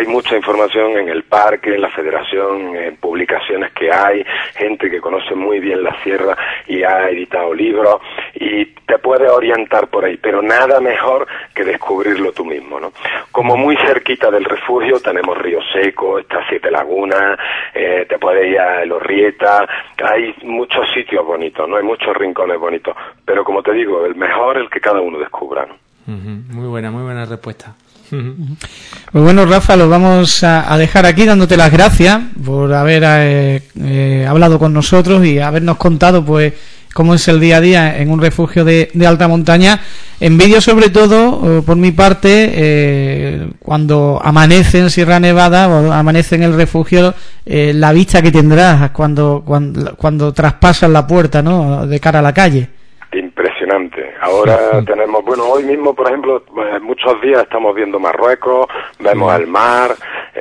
[SPEAKER 7] en el parque, en la federación, en publicaciones que hay, gente que conoce muy bien la sierra y ha editado libros y te puede orientar por ahí, pero nada mejor que descubrirlo tú mismo, ¿no? Como muy cerquita del refugio tenemos Río Seco, está Siete Lagunas, te puedes ir a El Orrieta, hay muchos sitios bonitos, ¿no? Hay muchos rincones bonitos, pero como te digo, el mejor el que cada uno descubra, ¿no?
[SPEAKER 6] Muy buena respuesta.
[SPEAKER 2] Pues bueno, Rafa, lo vamos a dejar aquí dándote las gracias por haber hablado con nosotros y habernos contado pues cómo es el día a día en un refugio de alta montaña. Envidio sobre todo, por mi parte, cuando amanece en Sierra Nevada o amanece en el refugio, la vista que tendrás cuando traspasas la puerta, ¿no?, de cara a la calle.
[SPEAKER 7] Impresionante. Ahora tenemos, bueno, hoy mismo, por ejemplo, muchos días estamos viendo Marruecos, vemos el mar,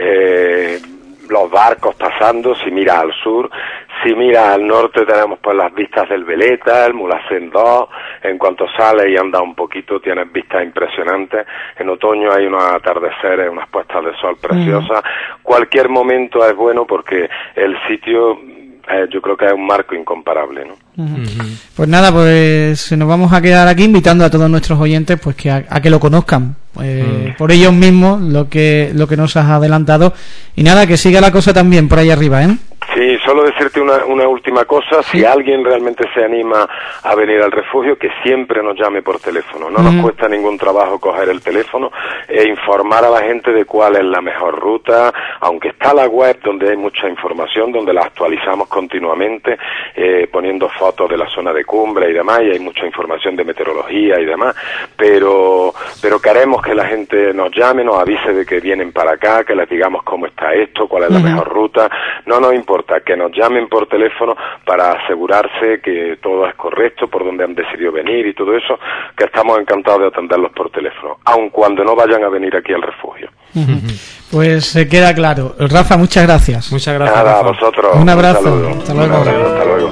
[SPEAKER 7] los barcos pasando. Si miras al sur, si miras al norte, tenemos pues las vistas del Veleta, el Mulacén 2. En cuanto sales y andas un poquito, tienes vistas impresionantes. En otoño hay unos atardeceres, unas puestas de sol preciosas. Cualquier momento es bueno porque el sitio, yo creo que es un marco incomparable, ¿no?
[SPEAKER 2] Pues nada, pues nos vamos a quedar aquí invitando a todos nuestros oyentes pues que a que lo conozcan por ellos mismos, lo que nos has adelantado, y nada, que siga la cosa también por ahí arriba, ¿eh?
[SPEAKER 7] Sí, solo decirte una última cosa. Si alguien realmente se anima a venir al refugio, que siempre nos llame por teléfono. No nos cuesta ningún trabajo coger el teléfono e informar a la gente de cuál es la mejor ruta, aunque está la web donde hay mucha información, donde la actualizamos continuamente, poniendo fotos de la zona de cumbre y demás, y hay mucha información de meteorología y demás, pero queremos que la gente nos llame, nos avise de que vienen para acá, que les digamos cómo está esto, cuál es la mejor ruta. No nos importa que nos llamen por teléfono para asegurarse que todo es correcto, por dónde han decidido venir y todo eso, que estamos encantados de atenderlos por teléfono, aun cuando no vayan a venir aquí al refugio.
[SPEAKER 2] Pues se queda claro. Rafa, muchas gracias.
[SPEAKER 6] Muchas gracias.
[SPEAKER 7] Nada,
[SPEAKER 6] Rafa.
[SPEAKER 7] a vosotros.
[SPEAKER 2] Un abrazo.
[SPEAKER 7] Hasta luego. Un abrazo, hasta luego.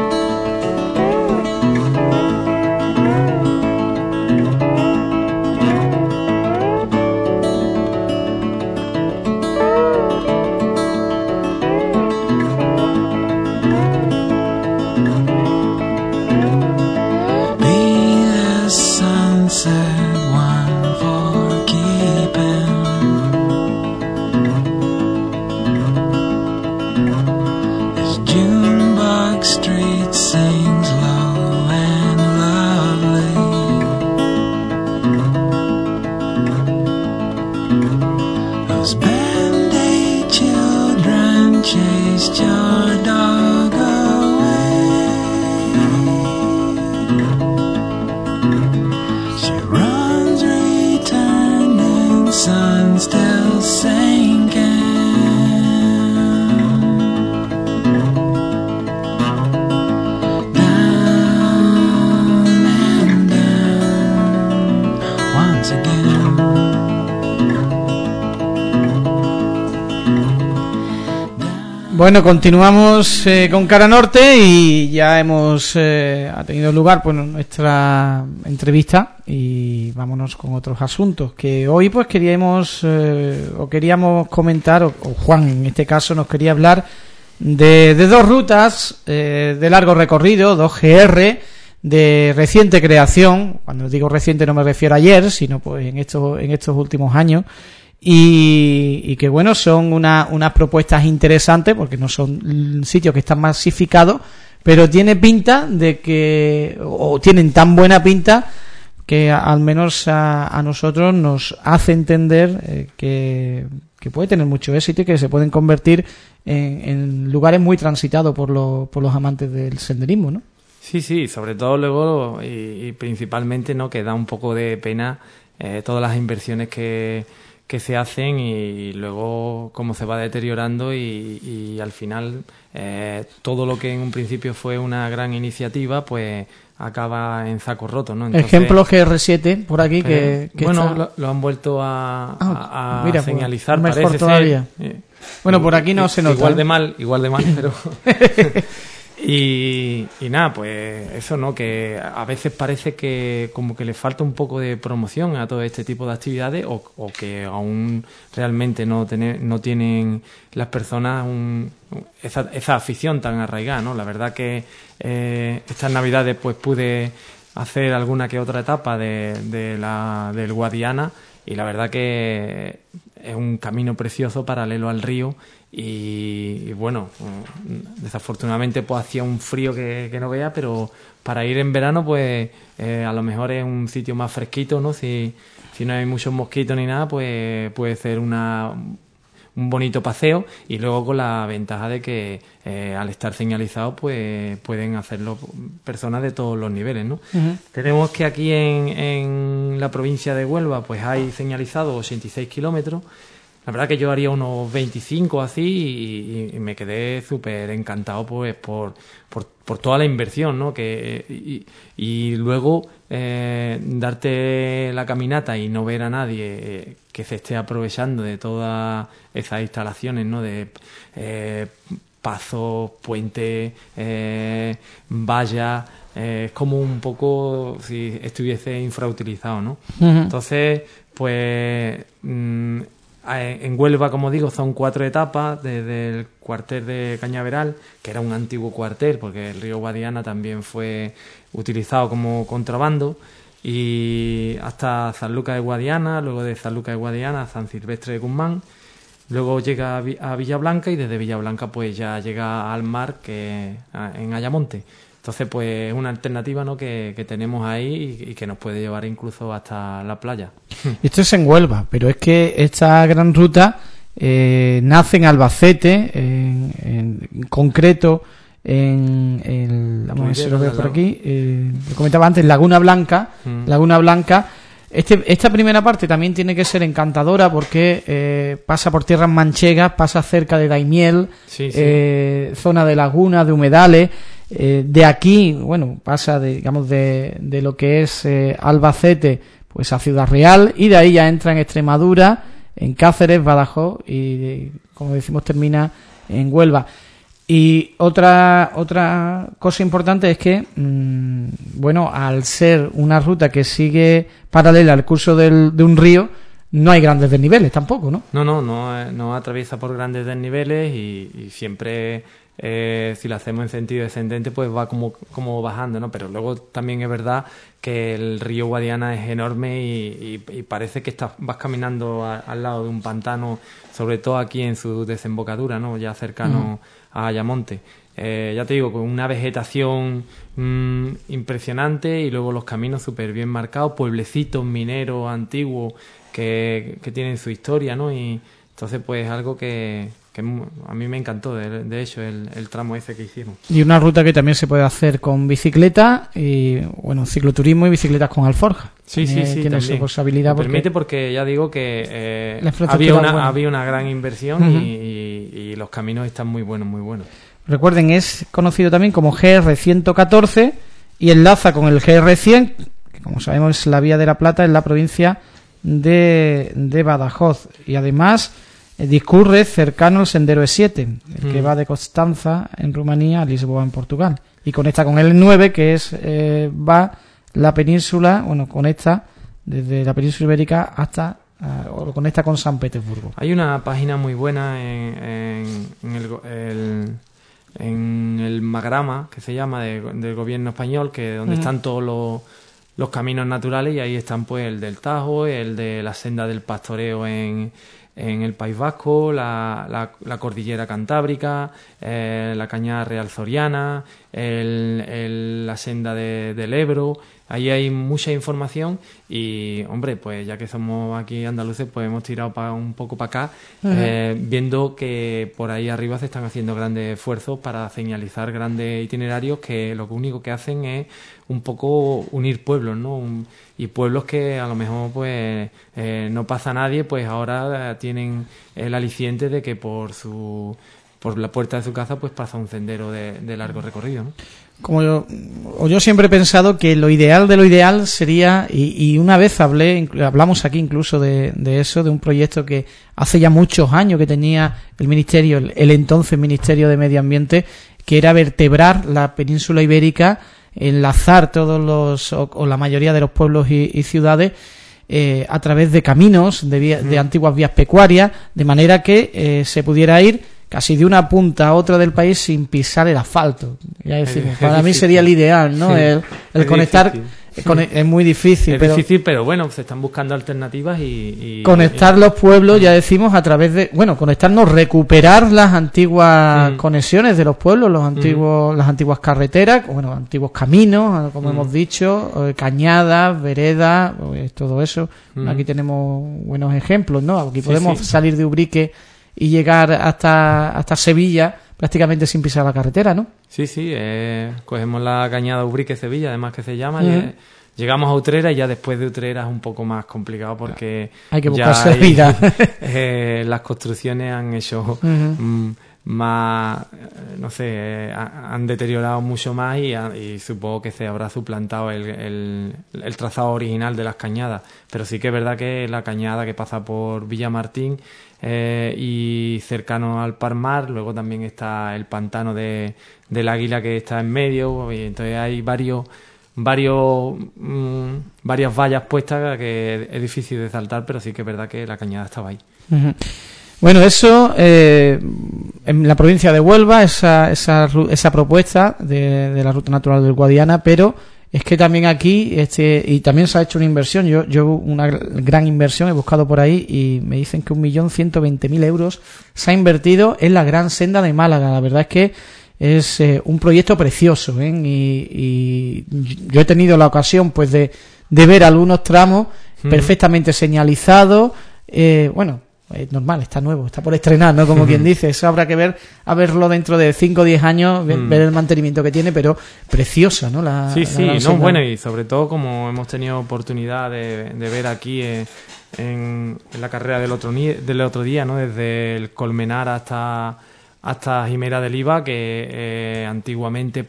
[SPEAKER 2] Bueno, continuamos con Cara Norte y ya ha tenido lugar pues nuestra entrevista y vámonos con otros asuntos que hoy pues queríamos comentar, o Juan en este caso nos quería hablar de dos rutas de largo recorrido, dos GR de reciente creación. Cuando digo reciente no me refiero a ayer, sino pues en estos últimos años, y que bueno, son unas propuestas interesantes porque no son sitios que están masificados, pero tiene pinta de que, o tienen tan buena pinta que al menos a nosotros nos hace entender que puede tener mucho éxito y que se pueden convertir en lugares muy transitados por los amantes del senderismo, ¿no?
[SPEAKER 6] Sí, sobre todo luego y principalmente, ¿no?, que da un poco de pena todas las inversiones que se hacen y luego cómo se va deteriorando y al final todo lo que en un principio fue una gran iniciativa pues acaba en saco roto, ¿no? Entonces,
[SPEAKER 2] ejemplo GR7 por aquí que
[SPEAKER 6] bueno,
[SPEAKER 2] está...
[SPEAKER 6] lo han vuelto a
[SPEAKER 2] mira,
[SPEAKER 6] señalizar,
[SPEAKER 2] pues, mejor
[SPEAKER 6] parece
[SPEAKER 2] todavía.
[SPEAKER 6] ser.
[SPEAKER 2] Bueno, por aquí no se nota.
[SPEAKER 6] Igual de mal, pero... Y nada, pues eso, ¿no? Que a veces parece que como que le falta un poco de promoción a todo este tipo de actividades o que aún realmente no tienen las personas esa afición tan arraigada, ¿no? La verdad que estas Navidades pues pude hacer alguna que otra etapa del Guadiana y la verdad que es un camino precioso paralelo al río. Y bueno, desafortunadamente pues hacía un frío que no vea, pero para ir en verano pues a lo mejor es un sitio más fresquito, ¿no? Si no hay muchos mosquitos ni nada, pues puede ser un bonito paseo y luego con la ventaja de que al estar señalizado pues pueden hacerlo personas de todos los niveles, ¿no? Uh-huh. Tenemos que aquí en la provincia de Huelva pues hay señalizado 86 kilómetros. La verdad que yo haría unos 25 así y me quedé súper encantado pues por toda la inversión, ¿no? Y luego darte la caminata y no ver a nadie que se esté aprovechando de todas esas instalaciones, ¿no? De pasos, puentes, vallas, es como un poco si estuviese infrautilizado, ¿no? Uh-huh. Entonces, pues... en Huelva, como digo, son 4 etapas, desde el cuartel de Cañaveral, que era un antiguo cuartel, porque el río Guadiana también fue utilizado como contrabando, y hasta Sanlúcar de Guadiana, luego de Sanlúcar de Guadiana a San Silvestre de Guzmán, luego llega a Villablanca y desde Villablanca pues ya llega al mar, que en Ayamonte. Entonces, pues es una alternativa, ¿no?, que tenemos ahí y que nos puede llevar incluso hasta la playa.
[SPEAKER 2] Esto es en Huelva, pero es que esta gran ruta nace en Albacete, en concreto vamos a ver si lo veo por aquí, lo comentaba antes, Laguna Blanca. Laguna Blanca. Esta primera parte también tiene que ser encantadora porque pasa por tierras manchegas, pasa cerca de Daimiel, sí. Zona de lagunas, de humedales. De aquí, bueno, pasa de lo que es Albacete pues a Ciudad Real y de ahí ya entra en Extremadura, en Cáceres, Badajoz y como decimos termina en Huelva. Y otra cosa importante es que bueno, al ser una ruta que sigue paralela al curso de un río, no hay grandes desniveles tampoco, ¿no?
[SPEAKER 6] No atraviesa por grandes desniveles y siempre si lo hacemos en sentido descendente pues va como bajando, ¿no? Pero luego también es verdad que el río Guadiana es enorme y parece que vas caminando al lado de un pantano, sobre todo aquí en su desembocadura, ¿no? Ya cercano a Ayamonte. Ya te digo, con una vegetación impresionante y luego los caminos súper bien marcados, pueblecitos mineros antiguos que tienen su historia, ¿no? Y entonces pues algo que a mí me encantó, de hecho, el tramo ese que hicimos.
[SPEAKER 2] Y una ruta que también se puede hacer con bicicleta y, bueno, cicloturismo y bicicletas con alforja.
[SPEAKER 6] Sí,
[SPEAKER 2] tiene su posibilidad.
[SPEAKER 6] Permite porque ya digo que había una gran inversión y los caminos están muy buenos, muy buenos.
[SPEAKER 2] Recuerden, es conocido también como GR114 y enlaza con el GR100, que como sabemos es la Vía de la Plata en la provincia de Badajoz. Y además discurre cercano al sendero E7, el que va de Constanza en Rumanía a Lisboa en Portugal, y conecta con el E9, que es va la península, bueno, conecta desde la península ibérica hasta o conecta con San Petersburgo.
[SPEAKER 6] Hay una página muy buena en en el Magrama, que se llama, del gobierno español, que donde están todos los caminos naturales, y ahí están pues el del Tajo, el de la senda del pastoreo en el País Vasco, la cordillera cantábrica, la cañada real soriana, la senda del Ebro. Ahí hay mucha información y, hombre, pues ya que somos aquí andaluces, pues hemos tirado un poco para acá, viendo que por ahí arriba se están haciendo grandes esfuerzos para señalizar grandes itinerarios que lo único que hacen es un poco unir pueblos, ¿no? Y pueblos que a lo mejor pues no pasa nadie, pues ahora tienen el aliciente de que por la puerta de su casa pues pasa un sendero de largo recorrido, ¿no?
[SPEAKER 2] Yo siempre he pensado que lo ideal de lo ideal sería, y una vez hablamos aquí incluso de eso, de un proyecto que hace ya muchos años que tenía el Ministerio, el entonces Ministerio de Medio Ambiente, que era vertebrar la península ibérica, enlazar todos o la mayoría de los pueblos y ciudades a través de caminos, de antiguas vías pecuarias, de manera que se pudiera ir casi de una punta a otra del país sin pisar el asfalto. Ya decimos, para mí sería el ideal, ¿no? Sí, el conectar es muy difícil.
[SPEAKER 6] Es difícil, pero bueno, se están buscando alternativas y
[SPEAKER 2] conectar los pueblos, ya decimos, a través de, conectarnos, recuperar las antiguas conexiones de los pueblos, las antiguas carreteras, antiguos caminos, como hemos dicho, cañadas, veredas, todo eso. Aquí tenemos buenos ejemplos, ¿no? Aquí podemos salir de Ubrique y llegar hasta Sevilla prácticamente sin pisar la carretera, ¿no?
[SPEAKER 6] Sí, cogemos la cañada Ubrique-Sevilla, además que se llama, llegamos a Utrera y ya después de Utrera es un poco más complicado porque
[SPEAKER 2] hay que buscarse vida.
[SPEAKER 6] Las construcciones han hecho más, no sé, han deteriorado mucho más y supongo que se habrá suplantado el trazado original de las cañadas, pero sí que es verdad que la cañada que pasa por Villamartín y cercano al Palmar, luego también está el pantano del Águila que está en medio, y entonces hay varias vallas puestas que es difícil de saltar, pero sí que es verdad que la cañada estaba ahí.
[SPEAKER 2] Bueno, eso en la provincia de Huelva, esa propuesta de la ruta natural del Guadiana, pero es que también aquí y también se ha hecho una inversión. Yo una gran inversión he buscado por ahí y me dicen que 1.120.000 euros se ha invertido en la Gran Senda de Málaga. La verdad es que es un proyecto precioso, ¿eh? Y yo he tenido la ocasión pues de ver algunos tramos perfectamente señalizados. Es normal, está nuevo, está por estrenar, ¿no? Como quien dice, eso habrá que verlo dentro de 5 o 10 años, ver el mantenimiento que tiene, pero preciosa, ¿no?
[SPEAKER 6] Y sobre todo como hemos tenido oportunidad de ver aquí en la carrera del otro día, ¿no? Desde el Colmenar hasta Jimera del Iba, que antiguamente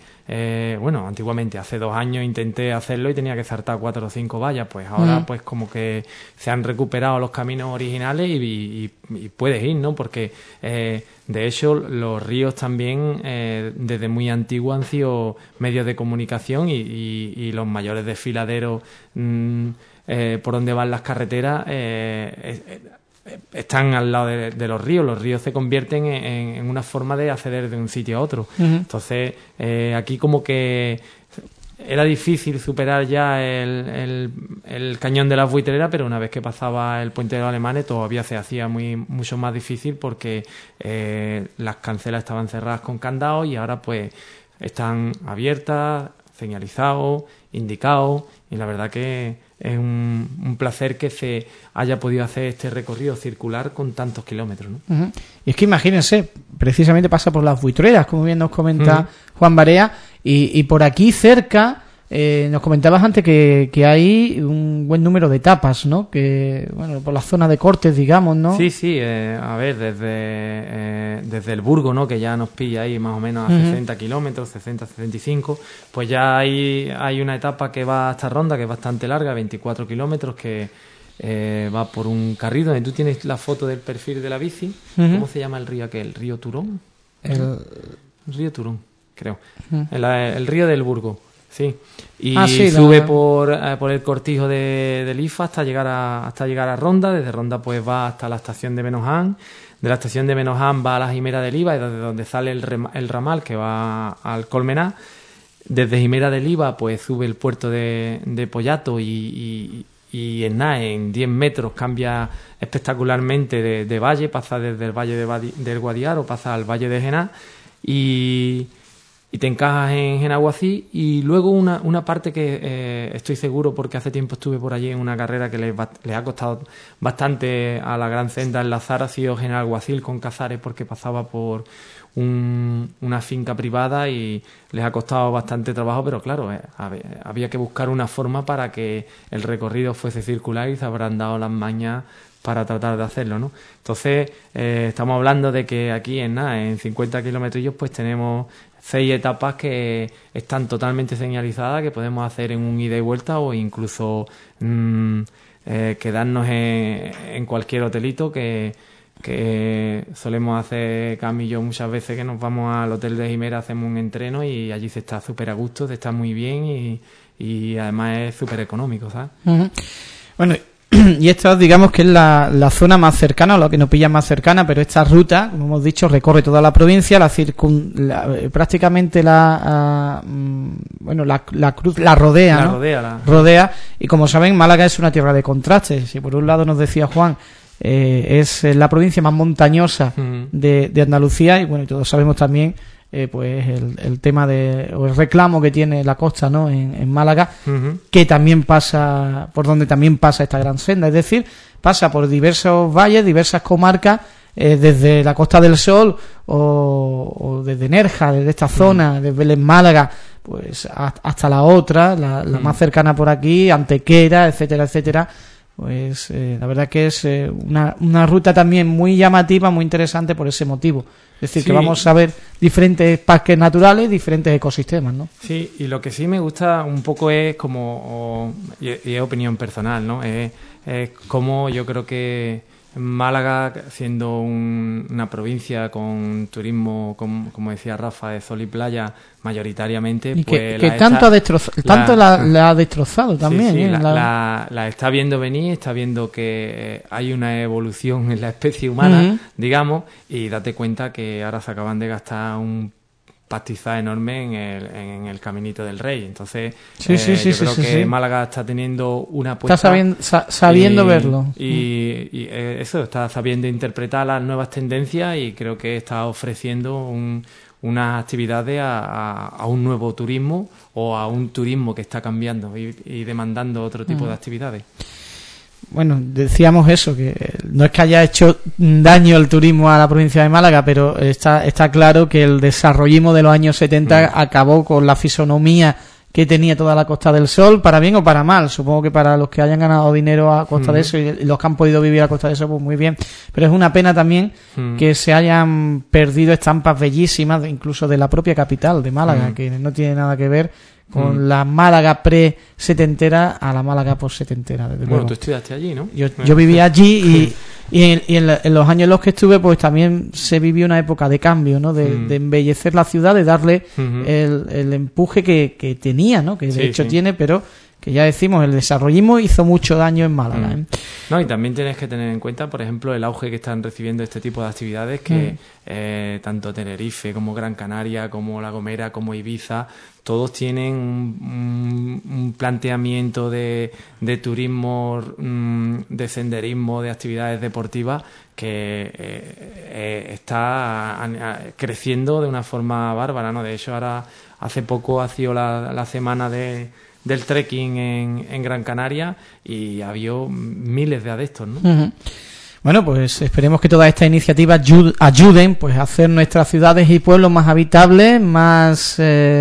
[SPEAKER 6] hace 2 años intenté hacerlo y tenía que saltar 4 o 5 vallas, pues ahora pues como que se han recuperado los caminos originales y puedes ir, ¿no? Porque de hecho los ríos también desde muy antiguo han sido medios de comunicación y los mayores desfiladeros por donde van las carreteras están al lado de los ríos. Los ríos se convierten en una forma de acceder de un sitio a otro. Entonces, aquí como que era difícil superar ya el cañón de las Buitreras, pero una vez que pasaba el puente de los Alemanes todavía se hacía mucho más difícil porque las cancelas estaban cerradas con candado y ahora pues están abiertas, señalizados, indicados, y la verdad que es un placer que se haya podido hacer este recorrido circular con tantos kilómetros, ¿no?
[SPEAKER 2] Y es que imagínense, precisamente pasa por las Buitreras, como bien nos comenta Juan Barea, y por aquí cerca nos comentabas antes que hay un buen número de etapas, ¿no? Que por la zona de cortes, digamos, ¿no?
[SPEAKER 6] Sí, a ver, desde el Burgo, ¿no? Que ya nos pilla ahí más o menos a 60 kilómetros, 60, 65, pues ya hay una etapa que va hasta Ronda, que es bastante larga, 24 kilómetros, que va por un carril donde tú tienes la foto del perfil de la bici. ¿Cómo se llama el río aquel? ¿Río Turón? El río Turón, creo. El río del Burgo. Sí. Y
[SPEAKER 2] sí,
[SPEAKER 6] sube por el cortijo del IFA hasta llegar a Ronda. Desde Ronda pues va hasta la estación de Benoján. De la estación de Benoján va a la Jimera del IVA, desde donde sale el ramal que va al Colmenar. Desde Jimera del IVA pues sube el puerto de Pollato y en 10 metros cambia espectacularmente de valle, pasa desde el valle del Guadiaro, pasa al valle de Gená y te encajas en Genaguací. Y luego una parte que estoy seguro, porque hace tiempo estuve por allí en una carrera que les ha costado bastante a la Gran Senda enlazar, ha sido Genaguacil con Cazares, porque pasaba por una finca privada y les ha costado bastante trabajo, pero claro, había que buscar una forma para que el recorrido fuese circular y se habrán dado las mañas para tratar de hacerlo, ¿no? Entonces, estamos hablando de que aquí en 50 kilómetros pues tenemos 6 etapas que están totalmente señalizadas, que podemos hacer en un ida y vuelta o incluso quedarnos en cualquier hotelito que solemos hacer Cami y yo muchas veces, que nos vamos al hotel de Jimera, hacemos un entreno y allí se está súper a gusto, se está muy bien y además es súper económico, ¿sabes? Uh-huh.
[SPEAKER 2] Bueno, y esta digamos que es la zona más cercana, o la que nos pilla más cercana, pero esta ruta, como hemos dicho, recorre toda la provincia, prácticamente la cruz la rodea, ¿no? Rodea, y como saben, Málaga es una tierra de contrastes. Si por un lado nos decía Juan, es la provincia más montañosa de Andalucía, y bueno, y todos sabemos también pues el tema o el reclamo que tiene la costa, ¿no? en Málaga, que también pasa por donde también pasa esta gran senda, es decir, pasa por diversos valles, diversas comarcas, desde la Costa del Sol o desde Nerja, desde esta zona, de Vélez, Málaga, pues hasta la otra, la más cercana por aquí, Antequera, etcétera, etcétera. Pues la verdad que es una ruta también muy llamativa, muy interesante por ese motivo. Es decir, que vamos a ver diferentes parques naturales, diferentes ecosistemas, ¿no? Sí, y lo que sí me gusta un poco es y es opinión personal, ¿no? Es como yo creo que Málaga, siendo una provincia con turismo, como decía Rafa, de sol y playa, mayoritariamente, y pues que tanto la ha destrozado también. Sí, la está viendo venir, está viendo que hay una evolución en la especie humana, digamos, y date cuenta que ahora se acaban de gastar un pastizal enorme en el Caminito del Rey. Entonces yo creo que Málaga está teniendo una apuesta, está sabiendo verlo y eso, está sabiendo interpretar las nuevas tendencias, y creo que está ofreciendo unas actividades a un nuevo turismo, o a un turismo que está cambiando y demandando otro tipo de actividades. Bueno, decíamos eso, que no es que haya hecho daño el turismo a la provincia de Málaga, pero está claro que el desarrollismo de los años 70 acabó con la fisonomía que tenía toda la Costa del Sol, para bien o para mal. Supongo que para los que hayan ganado dinero a costa de eso y los que han podido vivir a costa de eso, pues muy bien. Pero es una pena también que se hayan perdido estampas bellísimas, incluso de la propia capital de Málaga, que no tiene nada que ver con la Málaga pre-setentera a la Málaga post-setentera. Bueno, luego. Tú estudiaste allí, ¿no? Yo vivía allí y en los años en los que estuve, pues también se vivió una época de cambio, ¿no? De embellecer la ciudad, de darle el empuje que tenía, ¿no? Que de hecho tiene, pero que ya decimos, el desarrollismo hizo mucho daño en Málaga. No, y también tienes que tener en cuenta, por ejemplo, el auge que están recibiendo este tipo de actividades, que tanto Tenerife como Gran Canaria, como La Gomera, como Ibiza, todos tienen un planteamiento de turismo, de senderismo, de actividades deportivas que está creciendo de una forma bárbara, ¿no? De hecho, ahora hace poco ha sido la semana del trekking en Gran Canaria, y había miles de adeptos, ¿no? Bueno, pues esperemos que todas estas iniciativas ayuden pues a hacer nuestras ciudades y pueblos más habitables, más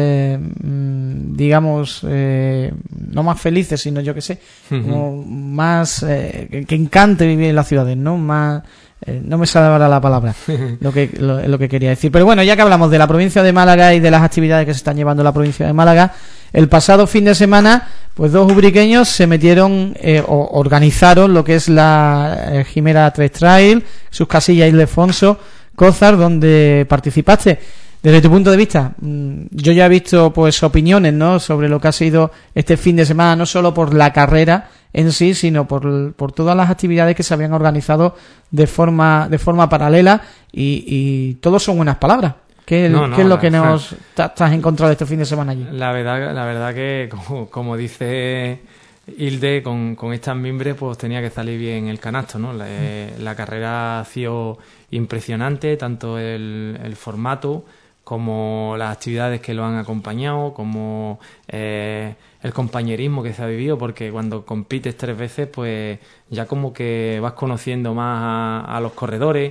[SPEAKER 2] digamos no más felices, sino yo que sé, como más que encante vivir en las ciudades, ¿no? Más no me sale ahora la palabra lo que quería decir. Pero bueno, ya que hablamos de la provincia de Málaga y de las actividades que se están llevando en la provincia de Málaga, el pasado fin de semana, pues 2 ubriqueños se metieron o organizaron lo que es la Jimera 3 Trail, sus casillas Ildefonso, Cózar, donde participaste. Desde tu punto de vista, yo ya he visto pues opiniones, ¿no?, sobre lo que ha sido este fin de semana, no solo por la carrera en sí, sino por todas las actividades que se habían organizado de forma paralela y todos son buenas palabras. ¿Qué es lo que te has encontrado este fin de semana allí?
[SPEAKER 6] La verdad que, como dice Hilde, con estas mimbres pues tenía que salir bien el canasto, ¿no? La carrera ha sido impresionante, tanto el formato como las actividades que lo han acompañado, como el compañerismo que se ha vivido, porque cuando compites 3 veces, pues ya como que vas conociendo más a los corredores,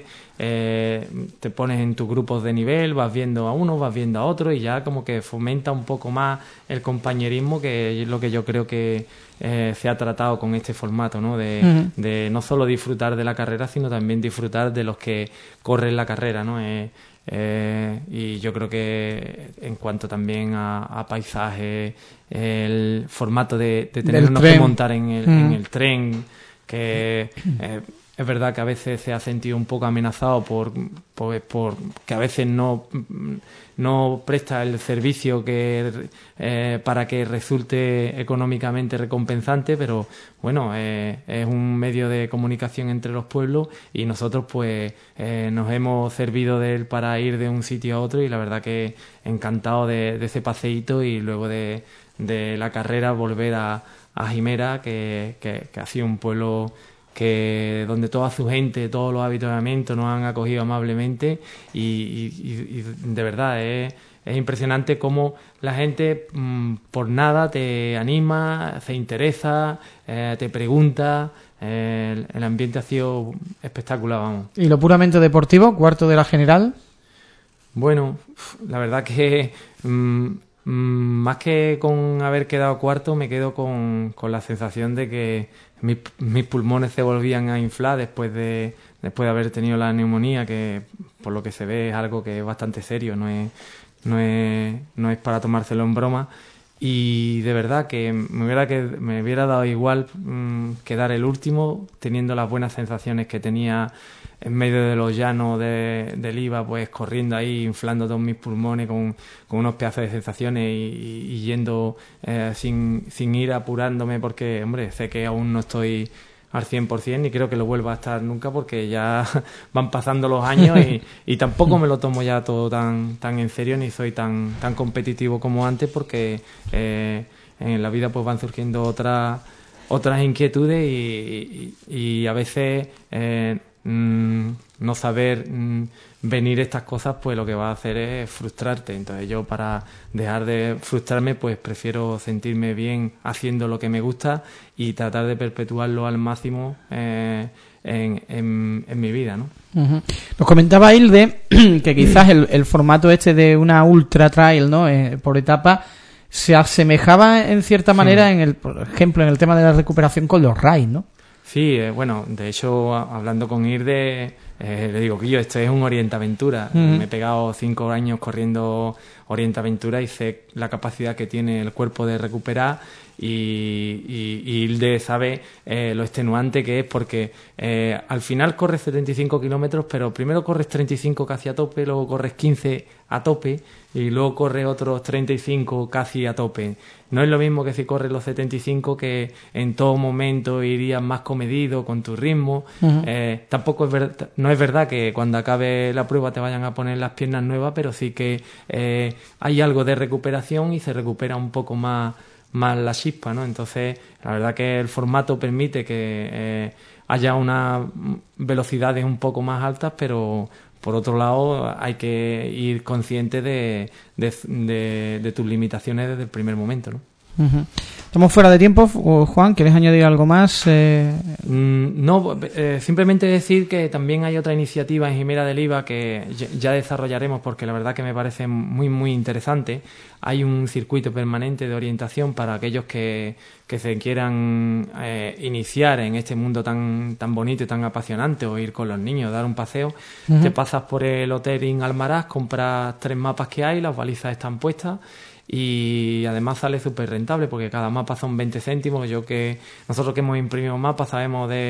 [SPEAKER 6] te pones en tus grupos de nivel, vas viendo a uno, vas viendo a otro, y ya como que fomenta un poco más el compañerismo, que es lo que yo creo que se ha tratado con este formato, ¿no? De no solo disfrutar de la carrera, sino también disfrutar de los que corren la carrera, ¿no? Y yo creo que en cuanto también a paisaje, el formato de tenernos que montar en el tren, que es verdad que a veces se ha sentido un poco amenazado por que a veces no presta el servicio para que resulte económicamente recompensante, pero bueno, es un medio de comunicación entre los pueblos, y nosotros pues nos hemos servido de él para ir de un sitio a otro, y la verdad que encantado de ese paseíto, y luego de la carrera volver a Jimera, que ha sido un pueblo donde toda su gente, todos los avituallamientos nos han acogido amablemente, y de verdad es impresionante cómo la gente por nada te anima, se interesa, te pregunta. El ambiente ha sido espectacular, vamos.
[SPEAKER 2] ¿Y lo puramente deportivo, cuarto de la general?
[SPEAKER 6] Bueno, la verdad que más que con haber quedado cuarto, me quedo con la sensación de que mis pulmones se volvían a inflar después de haber tenido la neumonía, que por lo que se ve es algo que es bastante serio, no es para tomárselo en broma. Y de verdad que me hubiera dado igual quedar el último, teniendo las buenas sensaciones que tenía en medio de los llanos del IVA, pues corriendo ahí, inflando todos mis pulmones con unos pedazos de sensaciones, y yendo sin ir apurándome, porque, hombre, sé que aún no estoy al 100%, ni creo que lo vuelva a estar nunca, porque ya van pasando los años y tampoco me lo tomo ya todo tan en serio, ni soy tan competitivo como antes, porque en la vida pues van surgiendo otras inquietudes, y a veces no saber venir estas cosas, pues lo que va a hacer es frustrarte. Entonces yo, para dejar de frustrarme, pues prefiero sentirme bien haciendo lo que me gusta y tratar de perpetuarlo al máximo en mi vida, ¿no?
[SPEAKER 2] Uh-huh. Nos comentaba Hilde que quizás el formato este de una ultra trail, ¿no?, por etapa, se asemejaba en cierta manera, por ejemplo, en el tema de la recuperación con los raids, ¿no?
[SPEAKER 6] Sí, bueno, de hecho, hablando con Hilde, le digo que esto es un orientaventura. Me he pegado 5 años corriendo orientaventura y sé la capacidad que tiene el cuerpo de recuperar, y Hilde sabe lo extenuante que es, porque al final corres 75 kilómetros, pero primero corres 35 casi a tope, luego corres 15 a tope, y luego corres otros 35 casi a tope. No es lo mismo que si corres los 75, que en todo momento irías más comedido con tu ritmo. Tampoco no es verdad que cuando acabe la prueba te vayan a poner las piernas nuevas, pero sí que hay algo de recuperación y se recupera un poco más la chispa, ¿no? Entonces, la verdad que el formato permite que haya unas velocidades un poco más altas, pero por otro lado hay que ir consciente de tus limitaciones desde el primer momento, ¿no?
[SPEAKER 2] Uh-huh. Estamos fuera de tiempo. Juan, ¿quieres añadir algo más?
[SPEAKER 6] No, simplemente decir que también hay otra iniciativa en Jimera del IVA que ya desarrollaremos, porque la verdad que me parece muy muy interesante. Hay un circuito permanente de orientación para aquellos que se quieran iniciar en este mundo tan bonito y tan apasionante, o ir con los niños, dar un paseo. Uh-huh. Te pasas por el hotel en Almaraz, compras 3 mapas que hay, las balizas están puestas, y además sale súper rentable, porque cada mapa son 20 céntimos. Nosotros que hemos imprimido mapas sabemos de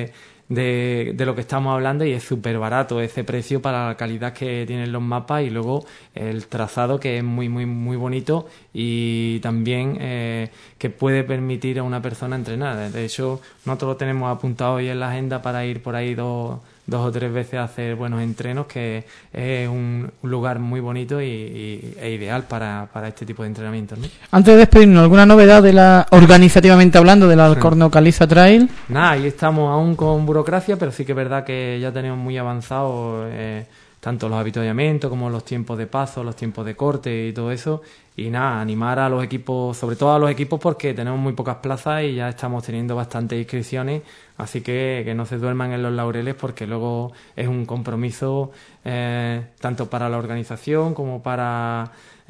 [SPEAKER 6] de lo que estamos hablando, y es súper barato ese precio para la calidad que tienen los mapas, y luego el trazado, que es muy muy muy bonito, y también que puede permitir a una persona entrenar. De hecho, nosotros lo tenemos apuntado hoy en la agenda para ir por ahí dos o tres veces a hacer buenos entrenos, que es un lugar muy bonito e ideal para este tipo de entrenamientos, ¿no?
[SPEAKER 2] Antes de despedirnos, ¿alguna novedad organizativamente hablando del Alcorno Caliza Trail?
[SPEAKER 6] Nada, ahí estamos aún con burocracia, pero sí que es verdad que ya tenemos muy avanzado tanto los avituallamientos como los tiempos de paso, los tiempos de corte y todo eso. Y nada, animar a los equipos, sobre todo a los equipos, porque tenemos muy pocas plazas y ya estamos teniendo bastantes inscripciones, así que no se duerman en los laureles, porque luego es un compromiso tanto para la organización como para...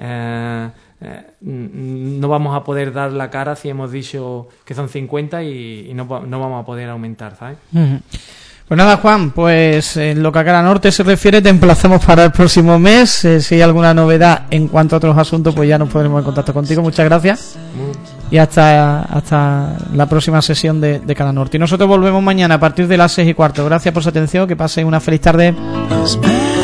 [SPEAKER 6] no vamos a poder dar la cara si hemos dicho que son 50 y no vamos a poder aumentar, ¿sabes?
[SPEAKER 2] Uh-huh. Pues nada, Juan, pues en lo que a Cara Norte se refiere, te emplazamos para el próximo mes. Si hay alguna novedad en cuanto a otros asuntos, pues ya nos pondremos en contacto contigo. Muchas gracias. Y hasta la próxima sesión de Cara Norte. Y nosotros volvemos mañana a partir de las 6:15. Gracias por su atención, que pasen una feliz tarde.